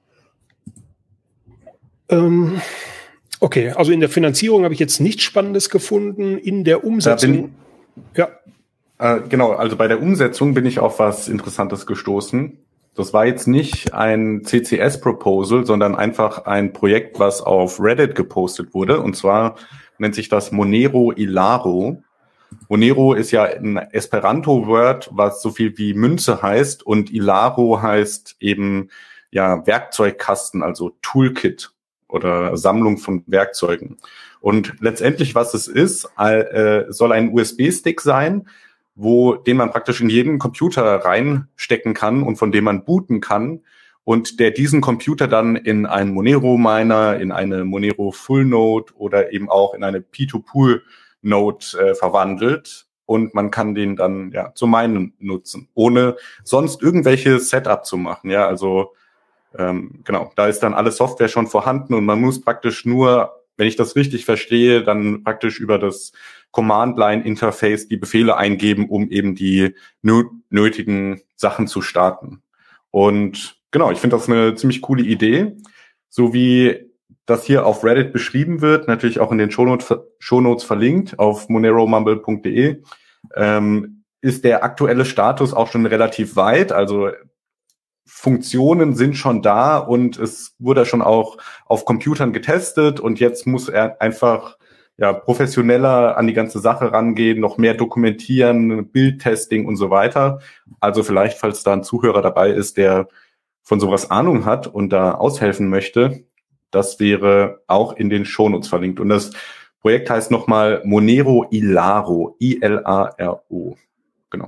Ähm, okay, also in der Finanzierung habe ich jetzt nichts Spannendes gefunden. In der Umsetzung. Bin, ja. Äh, genau, also bei der Umsetzung bin ich auf was Interessantes gestoßen. Das war jetzt nicht ein C C S-Proposal, sondern einfach ein Projekt, was auf Reddit gepostet wurde. Und zwar nennt sich das Monero Ilaro. Monero ist ja ein Esperanto-Word, was so viel wie Münze heißt. Und Ilaro heißt eben ja Werkzeugkasten, also Toolkit oder Sammlung von Werkzeugen. Und letztendlich, was es ist, äh, soll ein U S B-Stick sein, wo den man praktisch in jeden Computer reinstecken kann und von dem man booten kann und der diesen Computer dann in einen Monero-Miner, in eine Monero Full-Node oder eben auch in eine P zwei Pool-Node äh, verwandelt und man kann den dann ja zum Minen nutzen, ohne sonst irgendwelche Setup zu machen. Ja, also ähm, genau, da ist dann alle Software schon vorhanden und man muss praktisch nur, wenn ich das richtig verstehe, dann praktisch über das Command-Line-Interface die Befehle eingeben, um eben die nö- nötigen Sachen zu starten. Und genau, ich finde das eine ziemlich coole Idee. So wie das hier auf Reddit beschrieben wird, natürlich auch in den Shownotes, Shownotes verlinkt auf moneromumble punkt de, ähm, ist der aktuelle Status auch schon relativ weit. Also Funktionen sind schon da und es wurde schon auch auf Computern getestet und jetzt muss er einfach ja professioneller an die ganze Sache rangehen, noch mehr dokumentieren, Bildtesting und so weiter. Also vielleicht, falls da ein Zuhörer dabei ist, der von sowas Ahnung hat und da aushelfen möchte, das wäre auch in den Shownotes verlinkt. Und das Projekt heißt nochmal Monero Ilaro, I L A R O. Genau.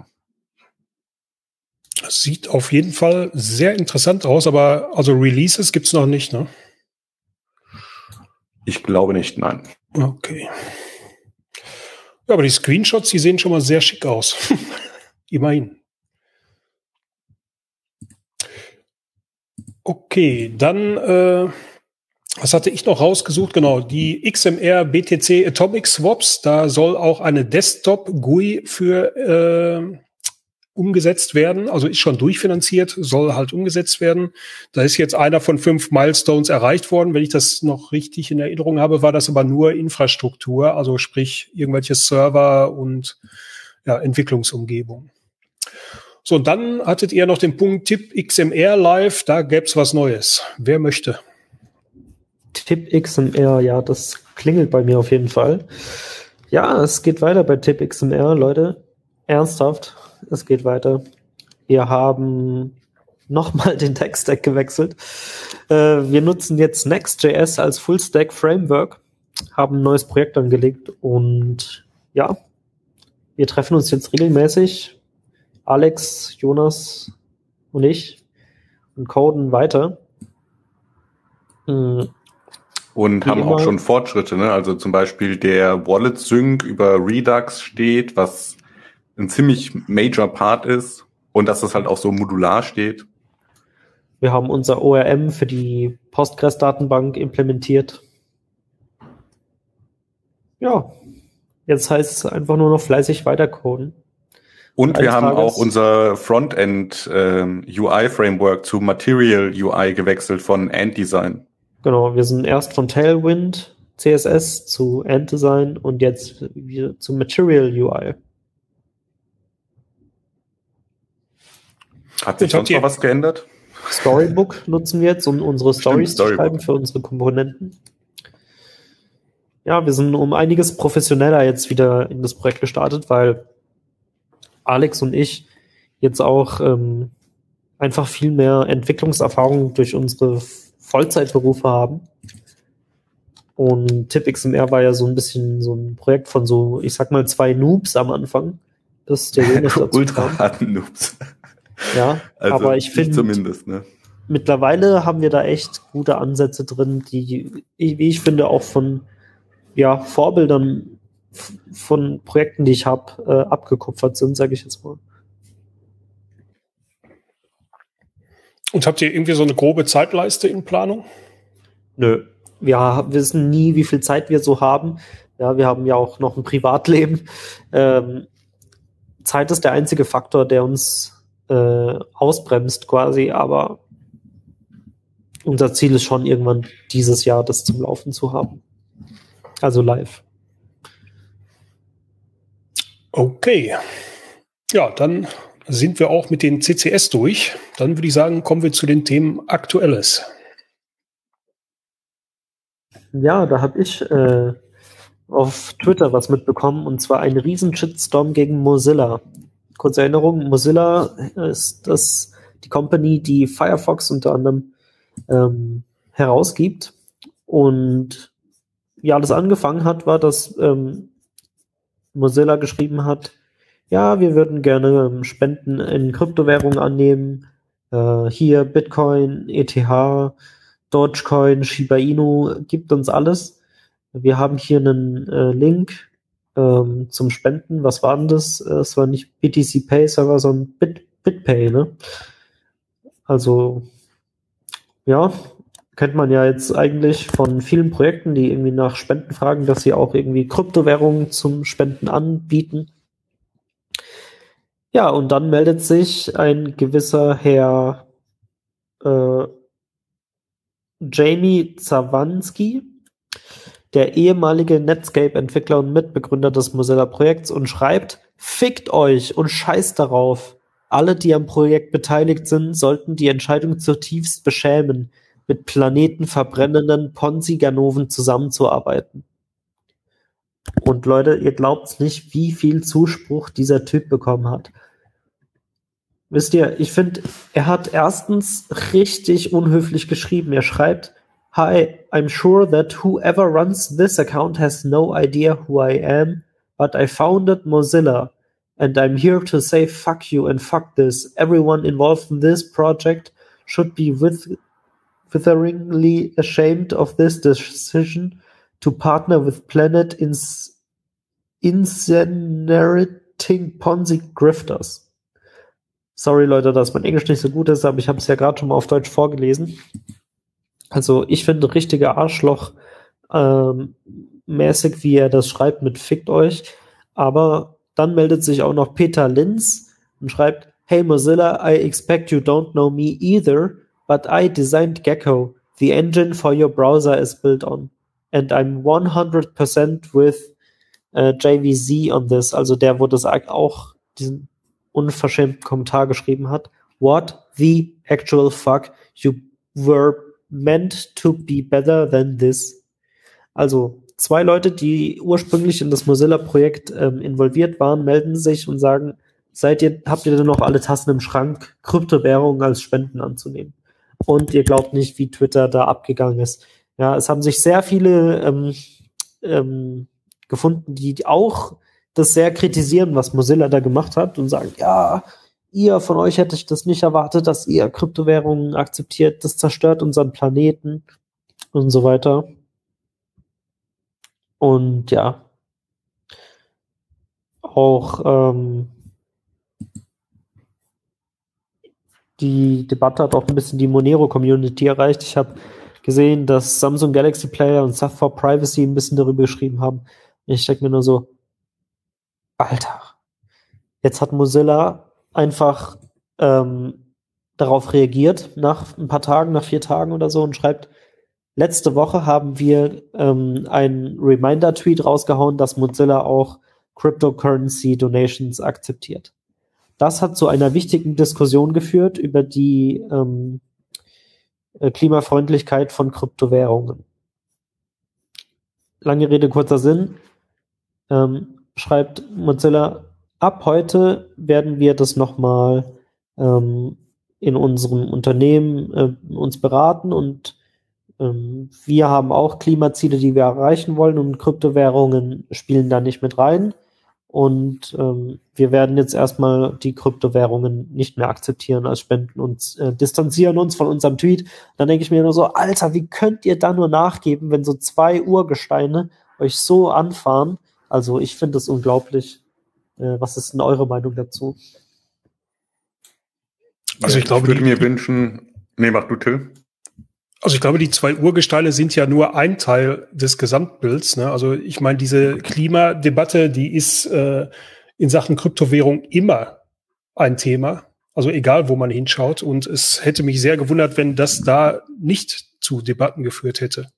Das sieht auf jeden Fall sehr interessant aus, aber also Releases gibt's noch nicht, ne? Ich glaube nicht, nein. Okay. Ja, aber die Screenshots, die sehen schon mal sehr schick aus. Immerhin. Okay, dann, äh, was hatte ich noch rausgesucht? Genau, die X M R B T C Atomic Swaps, da soll auch eine Desktop-G U I für äh, umgesetzt werden, also ist schon durchfinanziert, soll halt umgesetzt werden. Da ist jetzt einer von fünf Milestones erreicht worden. Wenn ich das noch richtig in Erinnerung habe, war das aber nur Infrastruktur, also sprich irgendwelche Server und ja, Entwicklungsumgebung. So, und dann hattet ihr noch den Punkt Tip X M R Live, da gäb's was Neues. Wer möchte? Tip X M R, ja, das klingelt bei mir auf jeden Fall. Ja, es geht weiter bei Tip X M R, Leute. Ernsthaft. Es geht weiter. Wir haben nochmal den Tech-Stack gewechselt. Äh, wir nutzen jetzt Next.js als Full-Stack-Framework, haben ein neues Projekt angelegt und ja, wir treffen uns jetzt regelmäßig, Alex, Jonas und ich, und coden weiter. Mhm. Und Wie haben immer. auch schon Fortschritte, ne? Also zum Beispiel der Wallet Sync über Redux steht, was ein ziemlich major Part ist und dass das halt auch so modular steht. Wir haben unser O R M für die Postgres-Datenbank implementiert. Ja, jetzt heißt es einfach nur noch fleißig weitercoden. Und wir haben auch unser Frontend ähm, U I-Framework zu Material U I gewechselt von AntDesign. Genau, wir sind erst von Tailwind C S S zu AntDesign und jetzt wir zu Material U I. Hat sich sonst noch was geändert? Storybook nutzen wir jetzt, um unsere Stories Stimmt, zu schreiben für unsere Komponenten. Ja, wir sind um einiges professioneller jetzt wieder in das Projekt gestartet, weil Alex und ich jetzt auch ähm, einfach viel mehr Entwicklungserfahrung durch unsere Vollzeitberufe haben. Und TipXMR war ja so ein bisschen so ein Projekt von so, ich sag mal, zwei Noobs am Anfang. Das ist der Jonas dazu Ultra harten Noobs. Ja, also aber ich finde, zumindest, ne? Mittlerweile haben wir da echt gute Ansätze drin, die, wie ich finde, auch von ja, Vorbildern f- von Projekten, die ich habe, äh, abgekupfert sind, sage ich jetzt mal. Und habt ihr irgendwie so eine grobe Zeitleiste in Planung? Nö. Wir wissen nie, wie viel Zeit wir so haben. Ja, wir haben ja auch noch ein Privatleben. Ähm, Zeit ist der einzige Faktor, der uns äh, ausbremst quasi, aber unser Ziel ist schon irgendwann dieses Jahr, das zum Laufen zu haben. Also live. Okay. Ja, dann sind wir auch mit den C C S durch. Dann würde ich sagen, kommen wir zu den Themen Aktuelles. Ja, da habe ich äh, auf Twitter was mitbekommen, und zwar einen riesen Shitstorm gegen Mozilla. Kurze Erinnerung, Mozilla ist das die Company, die Firefox unter anderem ähm, herausgibt. Und wie alles angefangen hat, war, dass ähm, Mozilla geschrieben hat, ja, wir würden gerne ähm, Spenden in Kryptowährungen annehmen. Äh, hier Bitcoin, E T H, Dogecoin, Shiba Inu, gibt uns alles. Wir haben hier einen äh, Link ähm, zum Spenden. Was war denn das? Es war nicht B T C Pay Server, sondern Bit, BitPay, ne? Also, ja, kennt man ja jetzt eigentlich von vielen Projekten, die irgendwie nach Spenden fragen, dass sie auch irgendwie Kryptowährungen zum Spenden anbieten. Ja, und dann meldet sich ein gewisser Herr äh, Jamie Zawanski, der ehemalige Netscape-Entwickler und Mitbegründer des Mozilla-Projekts, und schreibt, fickt euch und scheißt darauf. Alle, die am Projekt beteiligt sind, sollten die Entscheidung zutiefst beschämen, mit planetenverbrennenden Ponzi-Ganoven zusammenzuarbeiten. Und Leute, ihr glaubt's nicht, wie viel Zuspruch dieser Typ bekommen hat. Wisst ihr, ich finde, er hat erstens richtig unhöflich geschrieben. Er schreibt, Hi, I'm sure that whoever runs this account has no idea who I am, but I founded Mozilla, and I'm here to say fuck you and fuck this. Everyone involved in this project should be with, witheringly ashamed of this decision to partner with Planet ins, incinerating Ponzi grifters. Sorry, Leute, dass mein Englisch nicht so gut ist, aber ich habe es ja gerade schon mal auf Deutsch vorgelesen. Also ich finde, richtiger Arschloch ähm, mäßig, wie er das schreibt mit fickt euch. Aber dann meldet sich auch noch Peter Linz und schreibt, Hey Mozilla, I expect you don't know me either, but I designed Gecko. The engine for your browser is built on. And I'm one hundred percent with uh, J V Z on this. Also der, wo das auch diesen unverschämten Kommentar geschrieben hat. What the actual fuck? You were meant to be better than this. Also zwei Leute, die ursprünglich in das Mozilla-Projekt ähm, involviert waren, melden sich und sagen, seid ihr, habt ihr denn noch alle Tassen im Schrank, Kryptowährungen als Spenden anzunehmen? Und ihr glaubt nicht, wie Twitter da abgegangen ist. Ja, es haben sich sehr viele ähm, ähm, gefunden, die auch das sehr kritisieren, was Mozilla da gemacht hat und sagen, ja, ihr, von euch hätte ich das nicht erwartet, dass ihr Kryptowährungen akzeptiert, das zerstört unseren Planeten und so weiter. Und ja, auch ähm, die Debatte hat auch ein bisschen die Monero-Community erreicht. Ich habe gesehen, dass Samsung Galaxy Player und Ceph for Privacy ein bisschen darüber geschrieben haben. Ich denke mir nur so, Alter, jetzt hat Mozilla einfach ähm, darauf reagiert, nach ein paar Tagen, nach vier Tagen oder so, und schreibt, letzte Woche haben wir ähm, einen Reminder-Tweet rausgehauen, dass Mozilla auch Cryptocurrency-Donations akzeptiert. Das hat zu einer wichtigen Diskussion geführt über die ähm, Klimafreundlichkeit von Kryptowährungen. Lange Rede, kurzer Sinn. Ähm, schreibt Mozilla, ab heute werden wir das nochmal ähm, in unserem Unternehmen äh, uns beraten und ähm, wir haben auch Klimaziele, die wir erreichen wollen und Kryptowährungen spielen da nicht mit rein. Und ähm, wir werden jetzt erstmal die Kryptowährungen nicht mehr akzeptieren als Spenden und äh, distanzieren uns von unserem Tweet. Dann denke ich mir nur so, Alter, wie könnt ihr da nur nachgeben, wenn so zwei Urgesteine euch so anfahren? Also ich finde das unglaublich. Äh, was ist denn eure Meinung dazu? Also ich glaube, ich würde mir wünschen, nee, mach du, Till. Also ich glaube, die zwei Urgesteine sind ja nur ein Teil des Gesamtbilds. Ne? Also ich meine, diese Klimadebatte, die ist äh, in Sachen Kryptowährung immer ein Thema. Also egal, wo man hinschaut. Und es hätte mich sehr gewundert, wenn das da nicht zu Debatten geführt hätte.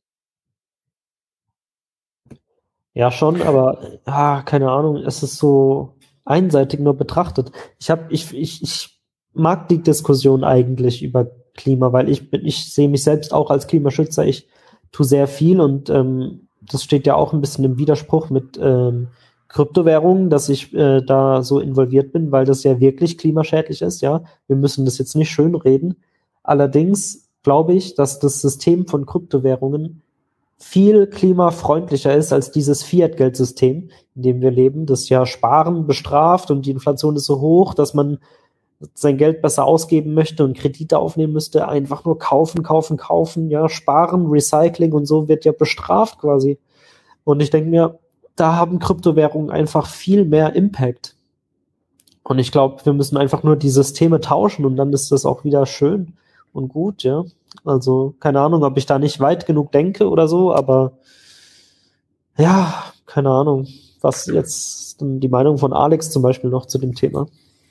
Ja, schon, aber ah, keine Ahnung, es ist so einseitig nur betrachtet. Ich habe, ich, ich, ich mag die Diskussion eigentlich über Klima, weil ich bin, ich sehe mich selbst auch als Klimaschützer. Ich tue sehr viel und ähm, das steht ja auch ein bisschen im Widerspruch mit ähm, Kryptowährungen, dass ich äh, da so involviert bin, weil das ja wirklich klimaschädlich ist. Ja, wir müssen das jetzt nicht schönreden. Allerdings glaube ich, dass das System von Kryptowährungen viel klimafreundlicher ist als dieses Fiat-Geldsystem, in dem wir leben, das ja Sparen bestraft und die Inflation ist so hoch, dass man sein Geld besser ausgeben möchte und Kredite aufnehmen müsste, einfach nur kaufen, kaufen, kaufen, ja, sparen, Recycling und so wird ja bestraft quasi. Und ich denke mir, da haben Kryptowährungen einfach viel mehr Impact. Und ich glaube, wir müssen einfach nur die Systeme tauschen und dann ist das auch wieder schön und gut, ja. Also, keine Ahnung, ob ich da nicht weit genug denke oder so, aber ja, keine Ahnung. Was jetzt die Meinung von Alex zum Beispiel noch zu dem Thema?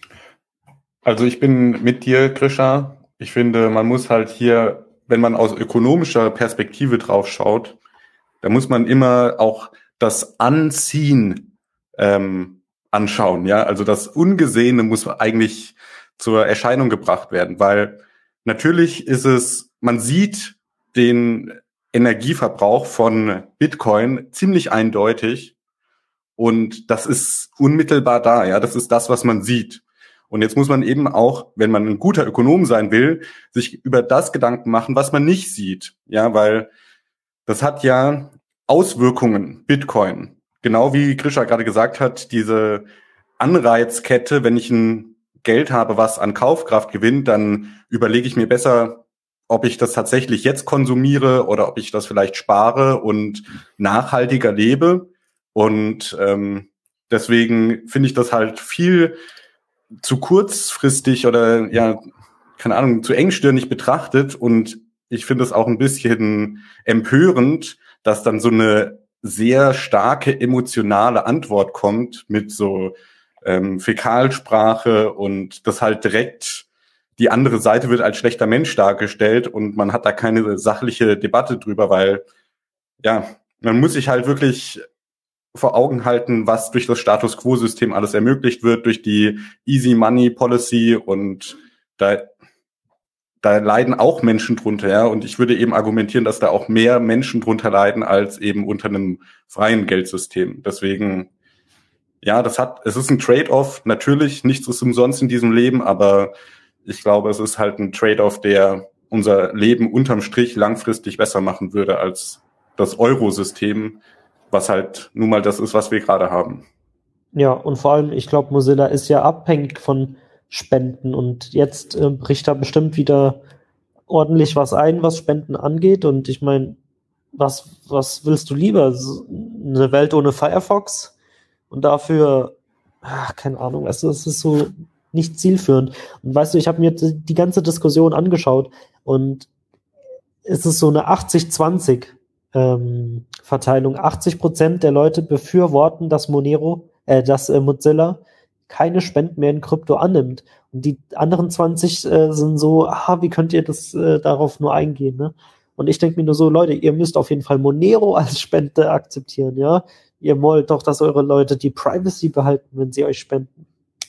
Also ich bin mit dir, Grisha. Ich finde, man muss halt hier, wenn man aus ökonomischer Perspektive drauf schaut, da muss man immer auch das Anziehen ähm, anschauen. Ja, also das Ungesehene muss eigentlich zur Erscheinung gebracht werden, weil natürlich ist es, man sieht den Energieverbrauch von Bitcoin ziemlich eindeutig und das ist unmittelbar da. Ja, das ist das, was man sieht. Und jetzt muss man eben auch, wenn man ein guter Ökonom sein will, sich über das Gedanken machen, was man nicht sieht. Ja, weil das hat ja Auswirkungen, Bitcoin. Genau wie Grisha gerade gesagt hat, diese Anreizkette, wenn ich ein Geld habe, was an Kaufkraft gewinnt, dann überlege ich mir besser, ob ich das tatsächlich jetzt konsumiere oder ob ich das vielleicht spare und nachhaltiger lebe. Und ähm, deswegen finde ich das halt viel zu kurzfristig oder ja, keine Ahnung, zu engstirnig betrachtet und ich finde es auch ein bisschen empörend, dass dann so eine sehr starke emotionale Antwort kommt mit so ähm, Fäkalsprache und das halt direkt die andere Seite wird als schlechter Mensch dargestellt und man hat da keine sachliche Debatte drüber, weil ja, man muss sich halt wirklich vor Augen halten, was durch das Status-Quo-System alles ermöglicht wird, durch die Easy Money Policy und da, da leiden auch Menschen drunter, ja, und ich würde eben argumentieren, dass da auch mehr Menschen drunter leiden als eben unter einem freien Geldsystem. Deswegen, Ja, das hat, es ist ein Trade-off. Natürlich, nichts ist umsonst in diesem Leben, aber ich glaube, es ist halt ein Trade-off, der unser Leben unterm Strich langfristig besser machen würde als das Euro-System, was halt nun mal das ist, was wir gerade haben. Ja, und vor allem, ich glaube, Mozilla ist ja abhängig von Spenden und jetzt äh, bricht da bestimmt wieder ordentlich was ein, was Spenden angeht. Und ich meine, was, was willst du lieber? So, eine Welt ohne Firefox? Und dafür, ach, keine Ahnung, also es ist so nicht zielführend. Und weißt du, ich habe mir die ganze Diskussion angeschaut und es ist so eine achtzig zwanzig ähm, Verteilung. achtzig Prozent der Leute befürworten, dass Monero, äh, dass äh, Mozilla keine Spenden mehr in Krypto annimmt. Und die anderen zwanzig äh, sind so, aha, wie könnt ihr das äh, darauf nur eingehen, ne? Und ich denke mir nur so, Leute, ihr müsst auf jeden Fall Monero als Spende akzeptieren, ja? Ihr wollt doch, dass eure Leute die Privacy behalten, wenn sie euch spenden.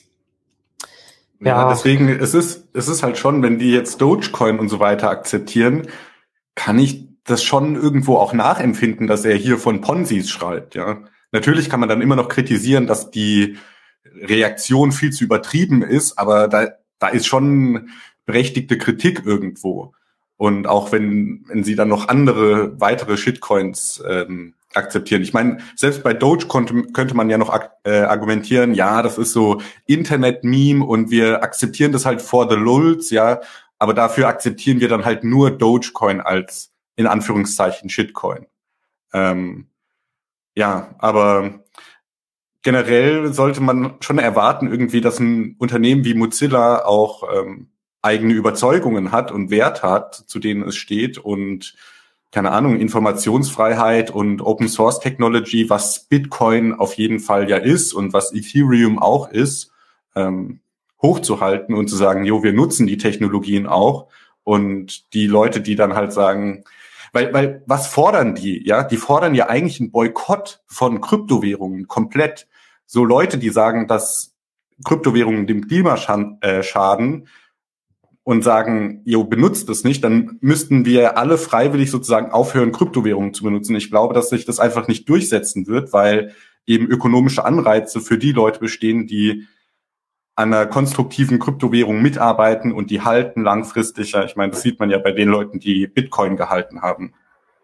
Ja, ja, deswegen, es ist, es ist halt schon, wenn die jetzt Dogecoin und so weiter akzeptieren, kann ich das schon irgendwo auch nachempfinden, dass er hier von Ponzis schreibt, ja. Natürlich kann man dann immer noch kritisieren, dass die Reaktion viel zu übertrieben ist, aber da, da ist schon berechtigte Kritik irgendwo. Und auch wenn, wenn sie dann noch andere, weitere Shitcoins ähm, akzeptieren. Ich meine, selbst bei Doge konnte, könnte man ja noch äh, argumentieren, ja, das ist so Internet-Meme und wir akzeptieren das halt for the lulz, ja, aber dafür akzeptieren wir dann halt nur Dogecoin als, in Anführungszeichen, Shitcoin. Ähm, ja, aber generell sollte man schon erwarten irgendwie, dass ein Unternehmen wie Mozilla auch ähm, eigene Überzeugungen hat und Wert hat, zu denen es steht und keine Ahnung, Informationsfreiheit und Open Source Technology, was Bitcoin auf jeden Fall ja ist und was Ethereum auch ist, ähm, hochzuhalten und zu sagen, jo, wir nutzen die Technologien auch. Und die Leute, die dann halt sagen, weil, weil, was fordern die? Ja, die fordern ja eigentlich einen Boykott von Kryptowährungen komplett. So Leute, die sagen, dass Kryptowährungen dem Klima schaden, und sagen, jo, benutzt es nicht, dann müssten wir alle freiwillig sozusagen aufhören, Kryptowährungen zu benutzen. Ich glaube, dass sich das einfach nicht durchsetzen wird, weil eben ökonomische Anreize für die Leute bestehen, die an einer konstruktiven Kryptowährung mitarbeiten und die halten langfristig. Ich meine, das sieht man ja bei den Leuten, die Bitcoin gehalten haben.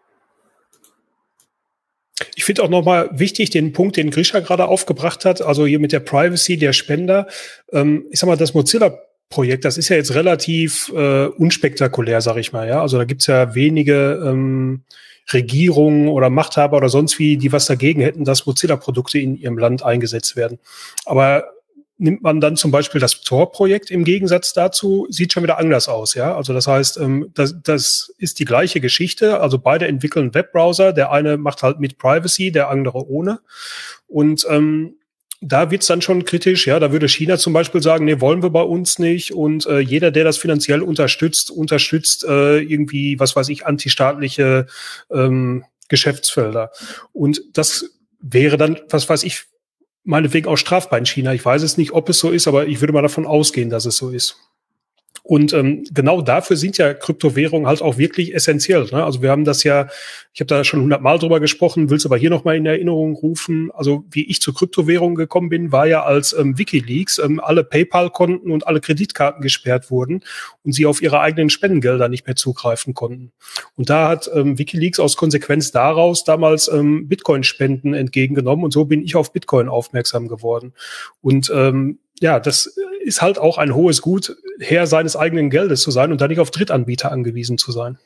Ich finde auch nochmal wichtig den Punkt, den Grisha gerade aufgebracht hat, also hier mit der Privacy der Spender. Ähm, ich sag mal, das Mozilla Projekt, das ist ja jetzt relativ äh, unspektakulär, sag ich mal, ja. Also da gibt's ja wenige ähm, Regierungen oder Machthaber oder sonst wie, die was dagegen hätten, dass Mozilla-Produkte in ihrem Land eingesetzt werden. Aber nimmt man dann zum Beispiel das Tor-Projekt im Gegensatz dazu, sieht schon wieder anders aus, ja. Also das heißt, ähm, das, das ist die gleiche Geschichte. Also beide entwickeln Webbrowser. Der eine macht halt mit Privacy, der andere ohne. Und ähm, da wird's dann schon kritisch, ja, da würde China zum Beispiel sagen, nee, wollen wir bei uns nicht und äh, jeder, der das finanziell unterstützt, unterstützt äh, irgendwie, was weiß ich, antistaatliche ähm, Geschäftsfelder. Und das wäre dann, was weiß ich, meinetwegen auch strafbar in China. Ich weiß es nicht, ob es so ist, aber ich würde mal davon ausgehen, dass es so ist. Und ähm, genau dafür sind ja Kryptowährungen halt auch wirklich essentiell. Ne? Also wir haben das ja, ich habe da schon hundertmal drüber gesprochen, will es aber hier nochmal in Erinnerung rufen. Also wie ich zu Kryptowährungen gekommen bin, war ja, als ähm, WikiLeaks ähm, alle PayPal-Konten und alle Kreditkarten gesperrt wurden und sie auf ihre eigenen Spendengelder nicht mehr zugreifen konnten. Und da hat ähm, WikiLeaks aus Konsequenz daraus damals ähm, Bitcoin-Spenden entgegengenommen und so bin ich auf Bitcoin aufmerksam geworden. Und ähm, ja, das ist halt auch ein hohes Gut, Herr seines eigenen Geldes zu sein und da nicht auf Drittanbieter angewiesen zu sein.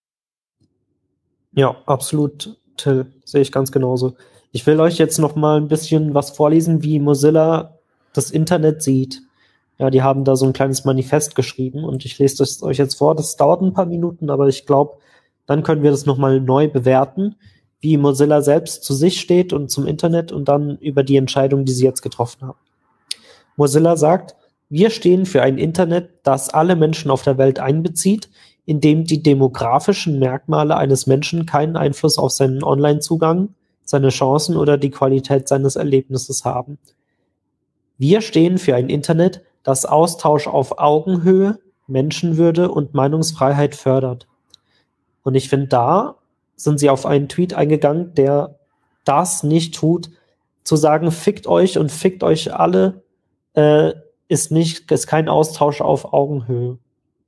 Ja, absolut, Till, sehe ich ganz genauso. Ich will euch jetzt noch mal ein bisschen was vorlesen, wie Mozilla das Internet sieht. Ja, die haben da so ein kleines Manifest geschrieben und ich lese das euch jetzt vor. Das dauert ein paar Minuten, aber ich glaube, dann können wir das noch mal neu bewerten, wie Mozilla selbst zu sich steht und zum Internet und dann über die Entscheidung, die sie jetzt getroffen haben. Mozilla sagt, wir stehen für ein Internet, das alle Menschen auf der Welt einbezieht, in dem die demografischen Merkmale eines Menschen keinen Einfluss auf seinen Online-Zugang, seine Chancen oder die Qualität seines Erlebnisses haben. Wir stehen für ein Internet, das Austausch auf Augenhöhe, Menschenwürde und Meinungsfreiheit fördert. Und ich finde, da sind sie auf einen Tweet eingegangen, der das nicht tut, zu sagen, fickt euch und fickt euch alle, äh, ist nicht, ist kein Austausch auf Augenhöhe.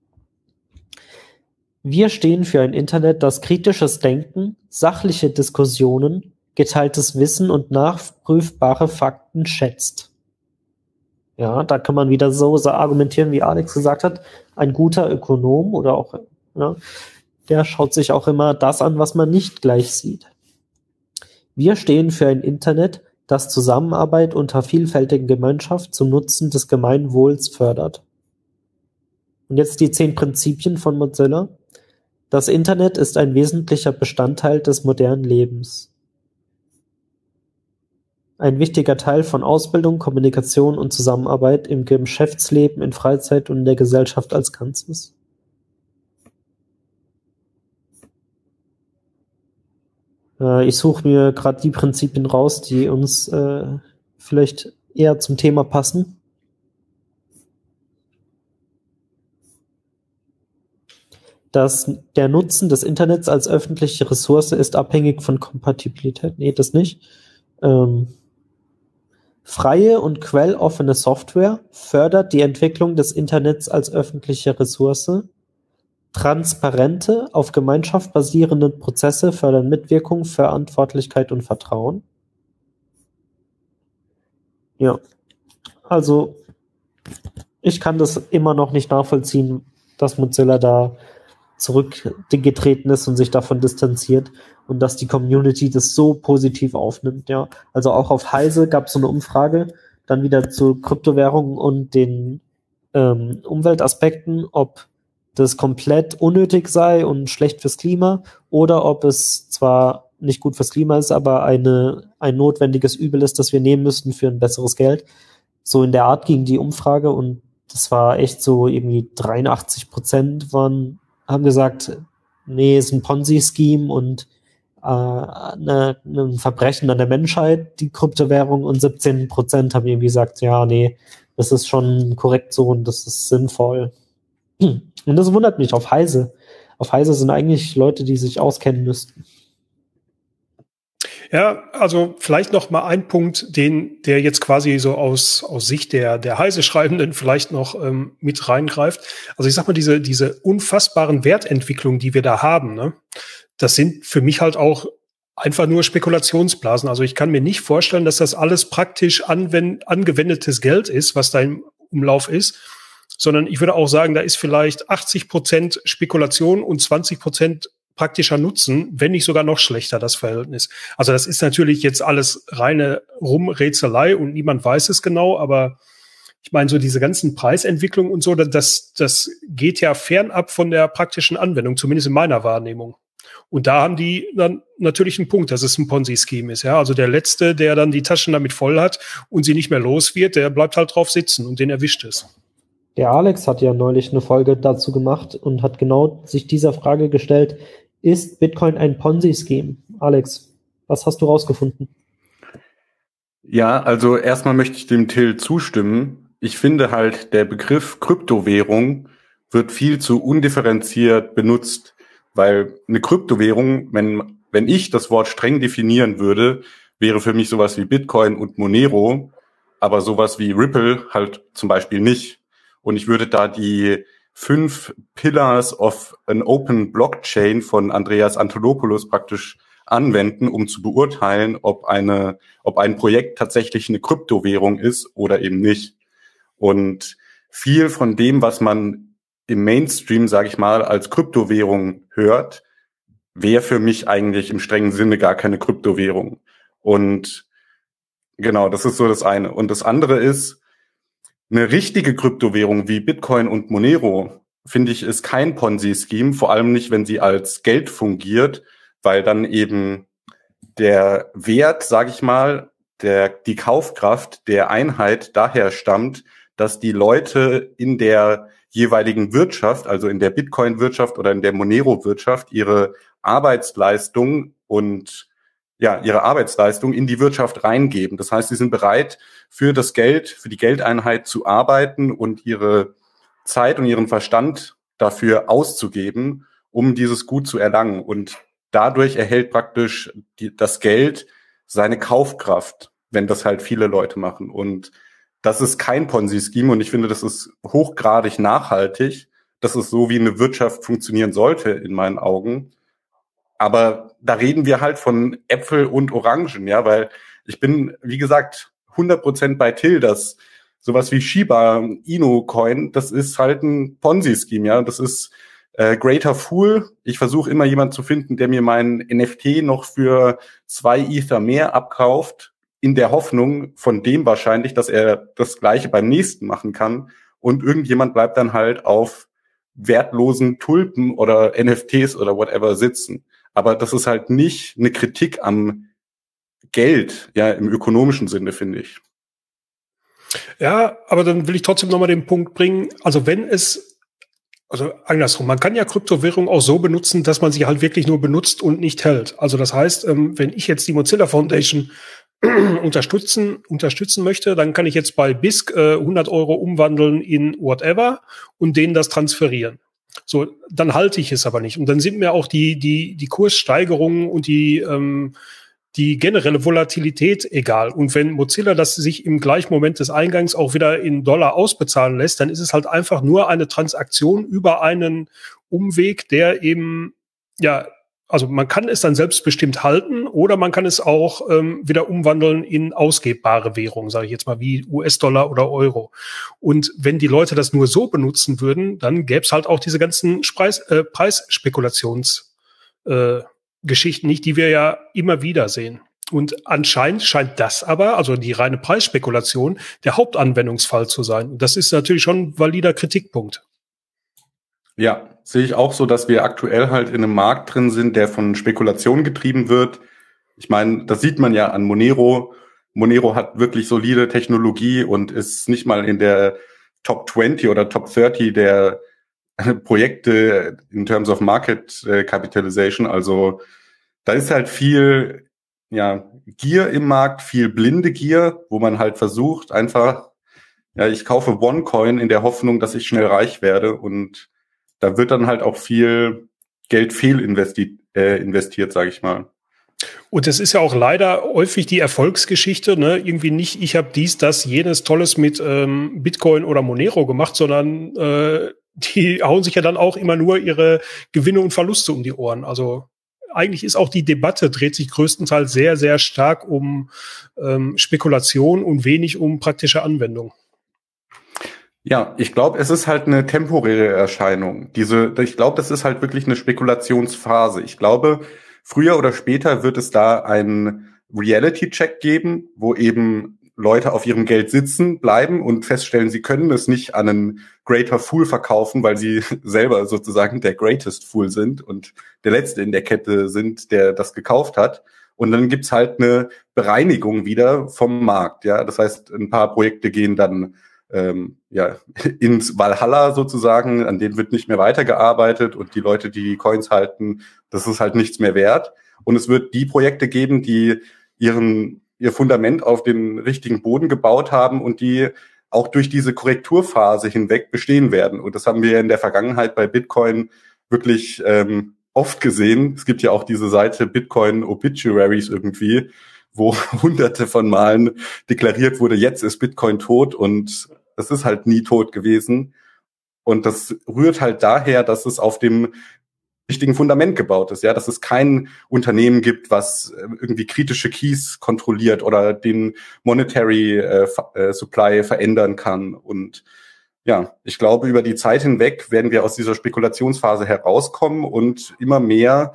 Wir stehen für ein Internet, das kritisches Denken, sachliche Diskussionen, geteiltes Wissen und nachprüfbare Fakten schätzt. Ja, da kann man wieder so, so argumentieren, wie Alex gesagt hat. Ein guter Ökonom oder auch, ja, der schaut sich auch immer das an, was man nicht gleich sieht. Wir stehen für ein Internet, das Zusammenarbeit unter vielfältigen Gemeinschaft zum Nutzen des Gemeinwohls fördert. Und jetzt die zehn Prinzipien von Mozilla. Das Internet ist ein wesentlicher Bestandteil des modernen Lebens. Ein wichtiger Teil von Ausbildung, Kommunikation und Zusammenarbeit im Geschäftsleben, in Freizeit und in der Gesellschaft als Ganzes. Äh, ich suche mir gerade die Prinzipien raus, die uns äh, vielleicht eher zum Thema passen. Dass der Nutzen des Internets als öffentliche Ressource ist abhängig von Kompatibilität. Nee, das nicht. Ähm, freie und quelloffene Software fördert die Entwicklung des Internets als öffentliche Ressource. Transparente, auf Gemeinschaft basierende Prozesse fördern Mitwirkung, Verantwortlichkeit und Vertrauen. Ja, also ich kann das immer noch nicht nachvollziehen, dass Mozilla da zurückgetreten ist und sich davon distanziert und dass die Community das so positiv aufnimmt, ja. Also auch auf Heise gab es so eine Umfrage, dann wieder zu Kryptowährungen und den ähm, Umweltaspekten, ob das komplett unnötig sei und schlecht fürs Klima oder ob es zwar nicht gut fürs Klima ist, aber eine ein notwendiges Übel ist, das wir nehmen müssten für ein besseres Geld. So in der Art ging die Umfrage und das war echt so irgendwie dreiundachtzig Prozent waren haben gesagt, nee, ist ein Ponzi-Scheme und äh, ne, ein Verbrechen an der Menschheit, die Kryptowährung, und siebzehn Prozent haben irgendwie gesagt, ja, nee, das ist schon korrekt so und das ist sinnvoll. Und das wundert mich auf Heise. Auf Heise sind eigentlich Leute, die sich auskennen müssten. Ja, also vielleicht noch mal ein Punkt, den der jetzt quasi so aus aus Sicht der der Heise-Schreibenden vielleicht noch ähm, mit reingreift. Also ich sag mal, diese diese unfassbaren Wertentwicklungen, die wir da haben, ne, das sind für mich halt auch einfach nur Spekulationsblasen. Also ich kann mir nicht vorstellen, dass das alles praktisch anwend, angewendetes Geld ist, was da im Umlauf ist, sondern ich würde auch sagen, da ist vielleicht achtzig Prozent Spekulation und zwanzig Prozent praktischer Nutzen, wenn nicht sogar noch schlechter, das Verhältnis. Also das ist natürlich jetzt alles reine Rumrätselei und niemand weiß es genau, aber ich meine, so diese ganzen Preisentwicklungen und so, das, das geht ja fernab von der praktischen Anwendung, zumindest in meiner Wahrnehmung. Und da haben die dann natürlich einen Punkt, dass es ein Ponzi-Scheme ist. Ja, also der Letzte, der dann die Taschen damit voll hat und sie nicht mehr los wird, der bleibt halt drauf sitzen und den erwischt es. Der Alex hat ja neulich eine Folge dazu gemacht und hat genau sich dieser Frage gestellt, ist Bitcoin ein Ponzi-Scheme? Alex, was hast du rausgefunden? Ja, also erstmal möchte ich dem Till zustimmen. Ich finde halt, der Begriff Kryptowährung wird viel zu undifferenziert benutzt, weil eine Kryptowährung, wenn, wenn ich das Wort streng definieren würde, wäre für mich sowas wie Bitcoin und Monero, aber sowas wie Ripple halt zum Beispiel nicht. Und ich würde da die fünf Pillars of an Open Blockchain von Andreas Antonopoulos praktisch anwenden, um zu beurteilen, ob eine, ob ein Projekt tatsächlich eine Kryptowährung ist oder eben nicht. Und viel von dem, was man im Mainstream, sage ich mal, als Kryptowährung hört, wäre für mich eigentlich im strengen Sinne gar keine Kryptowährung. Und genau, das ist so das eine. Und das andere ist, eine richtige Kryptowährung wie Bitcoin und Monero, finde ich, ist kein Ponzi-Scheme, vor allem nicht, wenn sie als Geld fungiert, weil dann eben der Wert, sage ich mal, der die Kaufkraft der Einheit daher stammt, dass die Leute in der jeweiligen Wirtschaft, also in der Bitcoin-Wirtschaft oder in der Monero-Wirtschaft, ihre Arbeitsleistung und ja, ihre Arbeitsleistung in die Wirtschaft reingeben. Das heißt, sie sind bereit, für das Geld, für die Geldeinheit zu arbeiten und ihre Zeit und ihren Verstand dafür auszugeben, um dieses Gut zu erlangen. Und dadurch erhält praktisch die, das Geld seine Kaufkraft. wenn das halt viele Leute machen. Und das ist kein Ponzi-Scheme und ich finde, das ist hochgradig nachhaltig. Das ist so, wie eine Wirtschaft funktionieren sollte, in meinen Augen. Aber da reden wir halt von Äpfel und Orangen, ja, weil ich bin, wie gesagt, hundert Prozent bei Till, dass sowas wie Shiba Inu Coin, das ist halt ein Ponzi-Scheme, ja, das ist äh, Greater Fool. Ich versuche immer jemanden zu finden, der mir meinen N F T noch für zwei Ether mehr abkauft, in der Hoffnung von dem wahrscheinlich, dass er das Gleiche beim nächsten machen kann. Und irgendjemand bleibt dann halt auf wertlosen Tulpen oder N F Ts oder whatever sitzen. Aber das ist halt nicht eine Kritik am Geld, ja, im ökonomischen Sinne, finde ich. Ja, aber dann will ich trotzdem nochmal den Punkt bringen, also wenn es, also andersrum, man kann ja Kryptowährung auch so benutzen, dass man sie halt wirklich nur benutzt und nicht hält. Also das heißt, wenn ich jetzt die Mozilla Foundation unterstützen unterstützen möchte, dann kann ich jetzt bei B I S C äh, hundert Euro umwandeln in whatever und denen das transferieren. So, dann halte ich es aber nicht. Und dann sind mir auch die die die Kurssteigerungen und die ähm, die generelle Volatilität egal. Und wenn Mozilla das sich im gleichen Moment des Eingangs auch wieder in Dollar ausbezahlen lässt, dann ist es halt einfach nur eine Transaktion über einen Umweg, der eben, ja, also man kann es dann selbstbestimmt halten oder man kann es auch ähm, wieder umwandeln in ausgebbare Währung, sage ich jetzt mal, wie U S-Dollar oder Euro. Und wenn die Leute das nur so benutzen würden, dann gäbe es halt auch diese ganzen Preis, äh, Preisspekulations äh, Geschichten nicht, die wir ja immer wieder sehen. Und anscheinend scheint das aber, also die reine Preisspekulation, der Hauptanwendungsfall zu sein. Und das ist natürlich schon ein valider Kritikpunkt. Ja, sehe ich auch so, dass wir aktuell halt in einem Markt drin sind, der von Spekulation getrieben wird. Ich meine, das sieht man ja an Monero. Monero hat wirklich solide Technologie und ist nicht mal in der Top zwanzig oder Top dreißig der Projekte in terms of Market Capitalization. Also da ist halt viel, ja, Gier im Markt, viel blinde Gier, wo man halt versucht einfach, ja, ich kaufe OneCoin in der Hoffnung, dass ich schnell reich werde, und da wird dann halt auch viel Geld fehlinvestiert, äh, investiert, sage ich mal. Und das ist ja auch leider häufig die Erfolgsgeschichte, ne? Irgendwie nicht, ich habe dies, das, jenes Tolles mit ähm, Bitcoin oder Monero gemacht, sondern äh, die hauen sich ja dann auch immer nur ihre Gewinne und Verluste um die Ohren. Also eigentlich ist auch die Debatte, dreht sich größtenteils sehr, sehr stark um ähm, Spekulation und wenig um praktische Anwendung. Ja, ich glaube, es ist halt eine temporäre Erscheinung. Diese, ich glaube, das ist halt wirklich eine Spekulationsphase. Ich glaube, früher oder später wird es da einen Reality-Check geben, wo eben Leute auf ihrem Geld sitzen bleiben und feststellen, sie können es nicht an einen Greater Fool verkaufen, weil sie selber sozusagen der Greatest Fool sind und der Letzte in der Kette sind, der das gekauft hat. Und dann gibt's halt eine Bereinigung wieder vom Markt. Ja, das heißt, ein paar Projekte gehen dann ähm, ja ins Valhalla sozusagen, an denen wird nicht mehr weitergearbeitet und die Leute, die die Coins halten, das ist halt nichts mehr wert. Und es wird die Projekte geben, die ihren ihr Fundament auf den richtigen Boden gebaut haben und die auch durch diese Korrekturphase hinweg bestehen werden. Und das haben wir in der Vergangenheit bei Bitcoin wirklich ähm, oft gesehen. Es gibt ja auch diese Seite Bitcoin Obituaries irgendwie, wo hunderte von Malen deklariert wurde, jetzt ist Bitcoin tot, und das ist halt nie tot gewesen. Und das rührt halt daher, dass es auf dem richtigen Fundament gebaut ist, ja, dass es kein Unternehmen gibt, was irgendwie kritische Keys kontrolliert oder den Monetary äh, äh, Supply verändern kann. Und ja, ich glaube, über die Zeit hinweg werden wir aus dieser Spekulationsphase herauskommen und immer mehr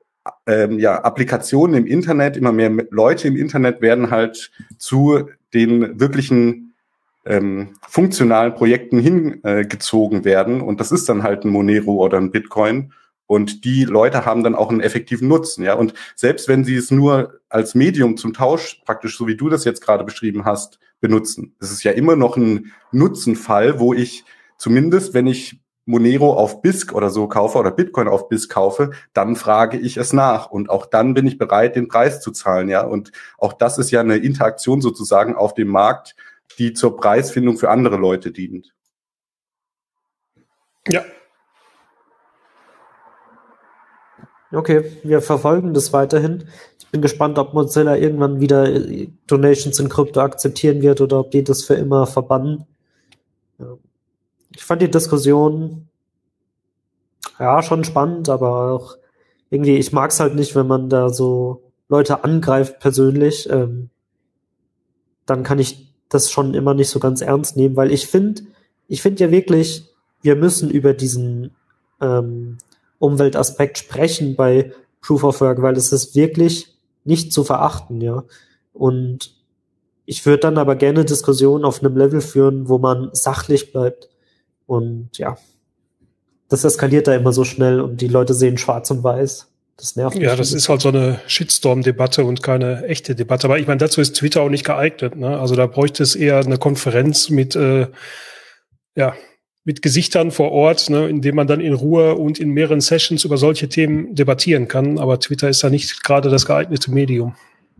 ähm, ja, Applikationen im Internet, immer mehr Leute im Internet werden halt zu den wirklichen ähm, funktionalen Projekten hingezogen äh, werden. Und das ist dann halt ein Monero oder ein Bitcoin. Und die Leute haben dann auch einen effektiven Nutzen, ja. Und selbst wenn sie es nur als Medium zum Tausch, praktisch so wie du das jetzt gerade beschrieben hast, benutzen, es ist ja immer noch ein Nutzenfall, wo ich zumindest, wenn ich Monero auf B I S C oder so kaufe oder Bitcoin auf B I S C kaufe, dann frage ich es nach. Und auch dann bin ich bereit, den Preis zu zahlen, ja. Und auch das ist ja eine Interaktion sozusagen auf dem Markt, die zur Preisfindung für andere Leute dient. Ja. Okay, wir verfolgen das weiterhin. Ich bin gespannt, ob Mozilla irgendwann wieder Donations in Krypto akzeptieren wird oder ob die das für immer verbannen. Ja. Ich fand die Diskussion ja schon spannend, aber auch irgendwie, ich mag es halt nicht, wenn man da so Leute angreift persönlich. Ähm, dann kann ich das schon immer nicht so ganz ernst nehmen, weil ich finde, ich finde ja wirklich, wir müssen über diesen ähm, Umweltaspekt sprechen bei Proof of Work, weil es ist wirklich nicht zu verachten, ja. Und ich würde dann aber gerne Diskussionen auf einem Level führen, wo man sachlich bleibt. Und ja, das eskaliert da immer so schnell und die Leute sehen schwarz und weiß. Das nervt mich. Ja, das ist halt so eine Shitstorm-Debatte und keine echte Debatte. Aber ich meine, dazu ist Twitter auch nicht geeignet, ne? Also da bräuchte es eher eine Konferenz mit, äh, ja, mit Gesichtern vor Ort, ne, in dem man dann in Ruhe und in mehreren Sessions über solche Themen debattieren kann. Aber Twitter ist da nicht gerade das geeignete Medium.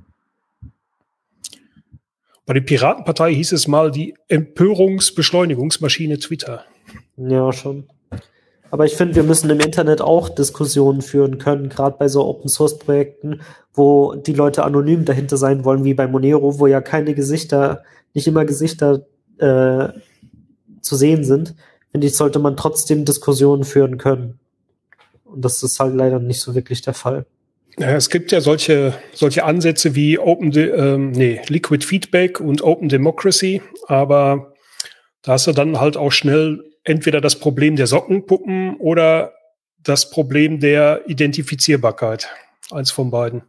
Bei der Piratenpartei hieß es mal die Empörungsbeschleunigungsmaschine Twitter. Ja, schon. Aber ich finde, wir müssen im Internet auch Diskussionen führen können, gerade bei so Open-Source-Projekten, wo die Leute anonym dahinter sein wollen, wie bei Monero, wo ja keine Gesichter, nicht immer Gesichter äh, zu sehen sind. Finde ich, sollte man trotzdem Diskussionen führen können. Und das ist halt leider nicht so wirklich der Fall. Ja, es gibt ja solche, solche Ansätze wie Open, De- ähm, nee, Liquid Feedback und Open Democracy, aber da hast du dann halt auch schnell entweder das Problem der Sockenpuppen oder das Problem der Identifizierbarkeit. Eins von beiden.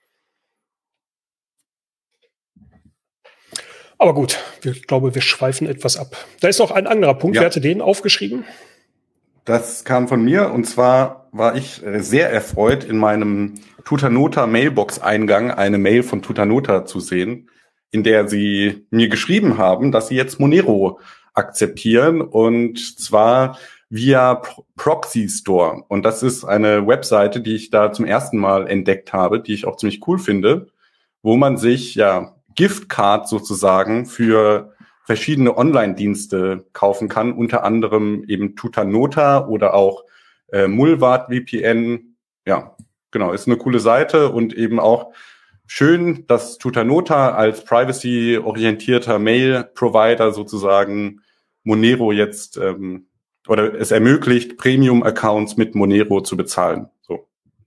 Aber gut, ich glaube, wir schweifen etwas ab. Da ist noch ein anderer Punkt. Ja. Wer hatte den aufgeschrieben? Das kam von mir, und zwar war ich sehr erfreut, in meinem Tutanota Mailbox-Eingang eine Mail von Tutanota zu sehen, in der sie mir geschrieben haben, dass sie jetzt Monero akzeptieren, und zwar via Pro- Proxy Store. Und das ist eine Webseite, die ich da zum ersten Mal entdeckt habe, die ich auch ziemlich cool finde, wo man sich ja Giftcards sozusagen für verschiedene Online-Dienste kaufen kann, unter anderem eben Tutanota oder auch äh, Mullvad V P N. Ja, genau, ist eine coole Seite und eben auch schön, dass Tutanota als privacy-orientierter Mail-Provider sozusagen Monero jetzt ähm, oder es ermöglicht, Premium-Accounts mit Monero zu bezahlen. So.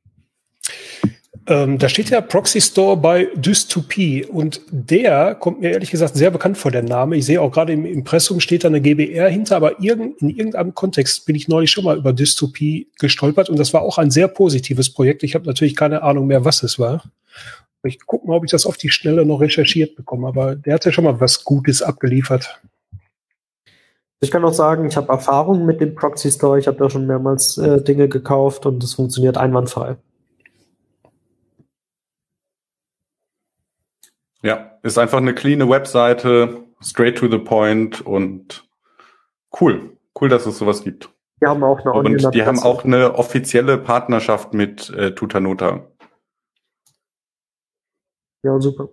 Ähm, da steht ja Proxy Store bei Dystopie und der kommt mir ehrlich gesagt sehr bekannt vor, der Name. Ich sehe auch gerade im Impressum steht da eine G B R hinter, aber irgend, in irgendeinem Kontext bin ich neulich schon mal über Dystopie gestolpert und das war auch ein sehr positives Projekt. Ich habe natürlich keine Ahnung mehr, was es war. Ich gucke mal, ob ich das auf die Schnelle noch recherchiert bekomme, aber der hat ja schon mal was Gutes abgeliefert. Ich kann auch sagen, ich habe Erfahrung mit dem Proxy Store. Ich habe da schon mehrmals äh, Dinge gekauft und es funktioniert einwandfrei. Ja, ist einfach eine cleane Webseite, straight to the point und cool. Cool, dass es sowas gibt. Die haben auch eine Und die Online-Adresse. haben auch eine offizielle Partnerschaft mit äh, Tutanota. Ja, super.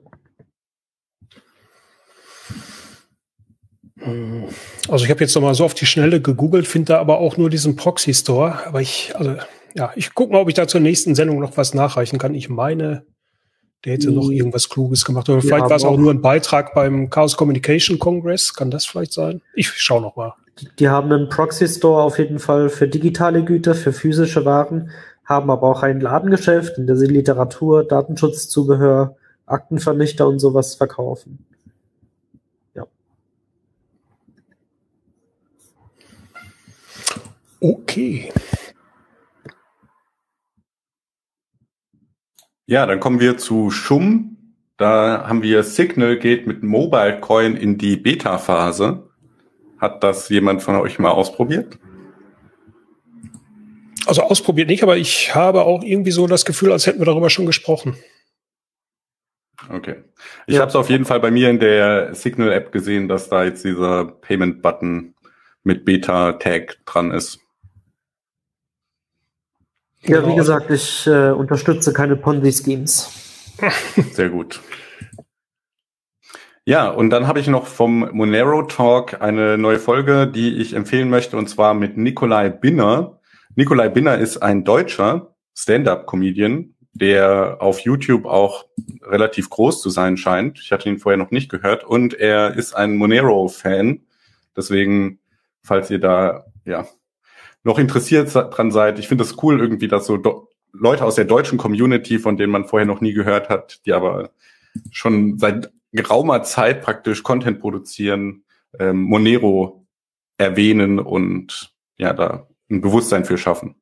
Also ich habe jetzt noch mal so auf die Schnelle gegoogelt, finde da aber auch nur diesen Proxy Store. Aber ich, also ja, ich gucke mal, ob ich da zur nächsten Sendung noch was nachreichen kann. Ich meine, der hätte noch irgendwas Kluges gemacht. Oder vielleicht Ja, war es auch auch nur ein Beitrag beim Chaos Communication Congress. Kann das vielleicht sein? Ich schaue noch mal. Die haben einen Proxy Store auf jeden Fall für digitale Güter, für physische Waren, haben aber auch ein Ladengeschäft, in der sie Literatur, Datenschutzzubehör, Aktenvernichter und sowas verkaufen. Ja. Okay. Ja, dann kommen wir zu Schum. Da haben wir Signal geht mit Mobile Coin in die Beta-Phase. Hat das jemand von euch mal ausprobiert? Also ausprobiert nicht, aber ich habe auch irgendwie so das Gefühl, als hätten wir darüber schon gesprochen. Okay. Ich Ja. habe es auf jeden Fall bei mir in der Signal-App gesehen, dass da jetzt dieser Payment-Button mit Beta-Tag dran ist. Ja, Genau. wie gesagt, ich äh, unterstütze keine Ponzi-Schemes. Sehr gut. Ja, und dann habe ich noch vom Monero Talk eine neue Folge, die ich empfehlen möchte, und zwar mit Nikolai Binner. Nikolai Binner ist ein Deutscher, Stand-up-Comedian, der auf YouTube auch relativ groß zu sein scheint. Ich hatte ihn vorher noch nicht gehört. Und er ist ein Monero-Fan. Deswegen, falls ihr da ja noch interessiert dran seid, ich finde es cool irgendwie, dass so do- Leute aus der deutschen Community, von denen man vorher noch nie gehört hat, die aber schon seit geraumer Zeit praktisch Content produzieren, ähm, Monero erwähnen und ja, da ein Bewusstsein für schaffen.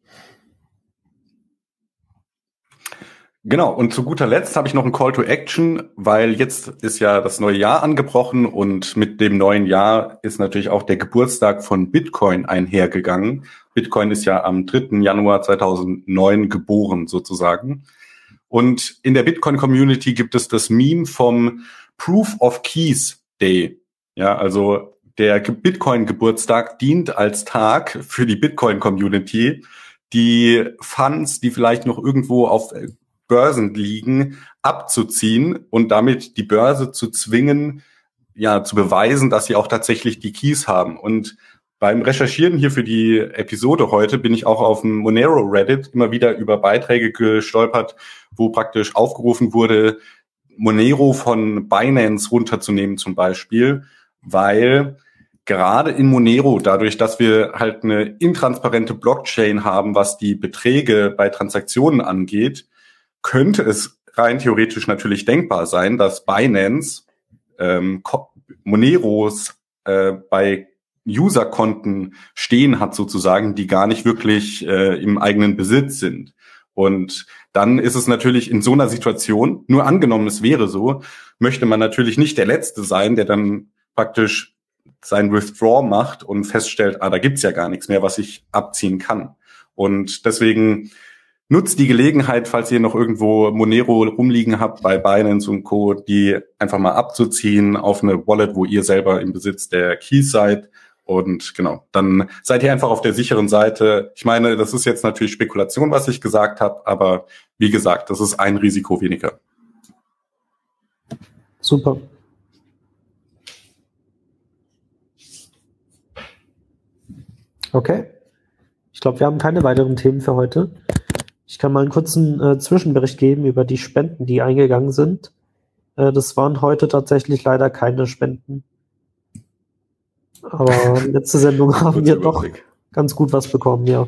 Genau, und zu guter Letzt habe ich noch einen Call to Action, weil jetzt ist ja das neue Jahr angebrochen und mit dem neuen Jahr ist natürlich auch der Geburtstag von Bitcoin einhergegangen. Bitcoin ist ja am dritten Januar zweitausendneun geboren sozusagen. Und in der Bitcoin-Community gibt es das Meme vom Proof of Keys Day. Ja, also der Bitcoin-Geburtstag dient als Tag für die Bitcoin-Community, die Funds, die vielleicht noch irgendwo auf Börsen liegen, abzuziehen und damit die Börse zu zwingen, ja, zu beweisen, dass sie auch tatsächlich die Keys haben. Und beim Recherchieren hier für die Episode heute bin ich auch auf dem Monero Reddit immer wieder über Beiträge gestolpert, wo praktisch aufgerufen wurde, Monero von Binance runterzunehmen zum Beispiel, weil gerade in Monero, dadurch, dass wir halt eine intransparente Blockchain haben, was die Beträge bei Transaktionen angeht, könnte es rein theoretisch natürlich denkbar sein, dass Binance ähm, Moneros äh, bei Userkonten stehen hat sozusagen, die gar nicht wirklich äh, im eigenen Besitz sind. Und dann ist es natürlich in so einer Situation, nur angenommen es wäre so, möchte man natürlich nicht der Letzte sein, der dann praktisch sein Withdraw macht und feststellt, ah, da gibt's ja gar nichts mehr, was ich abziehen kann. Und deswegen nutzt die Gelegenheit, falls ihr noch irgendwo Monero rumliegen habt bei Binance und Co., die einfach mal abzuziehen auf eine Wallet, wo ihr selber im Besitz der Keys seid. Und genau, dann seid ihr einfach auf der sicheren Seite. Ich meine, das ist jetzt natürlich Spekulation, was ich gesagt habe, aber wie gesagt, das ist ein Risiko weniger. Super. Okay. Ich glaube, wir haben keine weiteren Themen für heute. Ich kann mal einen kurzen äh, Zwischenbericht geben über die Spenden, die eingegangen sind. Äh, das waren heute tatsächlich leider keine Spenden. Aber letzte Sendung haben wir doch ganz gut was bekommen, ja.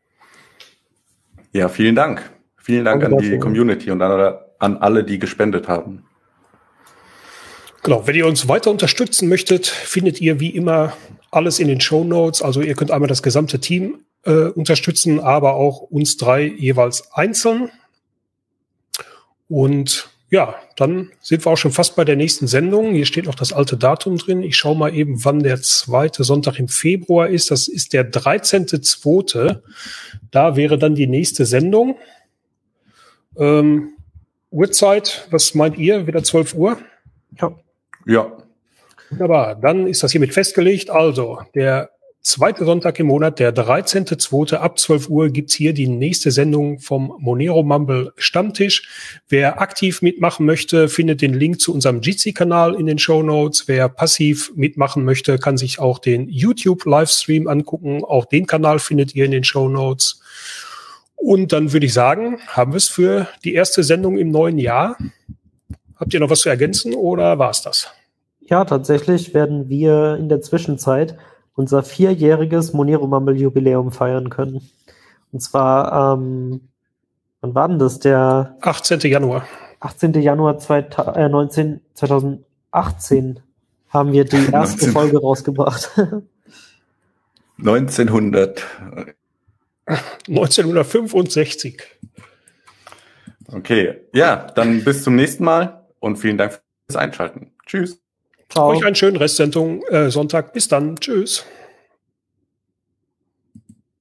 Ja, vielen Dank. Vielen Dank Danke an die dafür. Community und an, an alle, die gespendet haben. Genau, wenn ihr uns weiter unterstützen möchtet, findet ihr wie immer alles in den Shownotes. Also ihr könnt einmal das gesamte Team äh, unterstützen, aber auch uns drei jeweils einzeln. Und ja, dann sind wir auch schon fast bei der nächsten Sendung. Hier steht noch das alte Datum drin. Ich schaue mal eben, wann der zweite Sonntag im Februar ist. Das ist der dreizehnte zweite Da wäre dann die nächste Sendung. Ähm, Uhrzeit, was meint ihr? Wieder zwölf Uhr? Ja. Ja. Wunderbar, dann ist das hiermit festgelegt. Also, der zweite Sonntag im Monat, der dreizehnte zweite ab zwölf Uhr gibt's hier die nächste Sendung vom Monero Mumble Stammtisch. Wer aktiv mitmachen möchte, findet den Link zu unserem Jitsi-Kanal in den Shownotes. Wer passiv mitmachen möchte, kann sich auch den YouTube-Livestream angucken. Auch den Kanal findet ihr in den Shownotes. Und dann würde ich sagen, haben wir es für die erste Sendung im neuen Jahr. Habt ihr noch was zu ergänzen oder war's das? Ja, tatsächlich werden wir in der Zwischenzeit unser vierjähriges Monero Mumble Jubiläum feiern können. Und zwar, ähm, wann war denn das? Der achtzehnte Januar. achtzehnte Januar zweitausend, zweitausendachtzehn haben wir die erste neunzehn Folge rausgebracht. neunzehnhundert neunzehnhundertfünfundsechzig. Okay, ja, dann bis zum nächsten Mal und vielen Dank fürs Einschalten. Tschüss. Ciao. Euch einen schönen Restsendung, äh, Sonntag. Bis dann. Tschüss.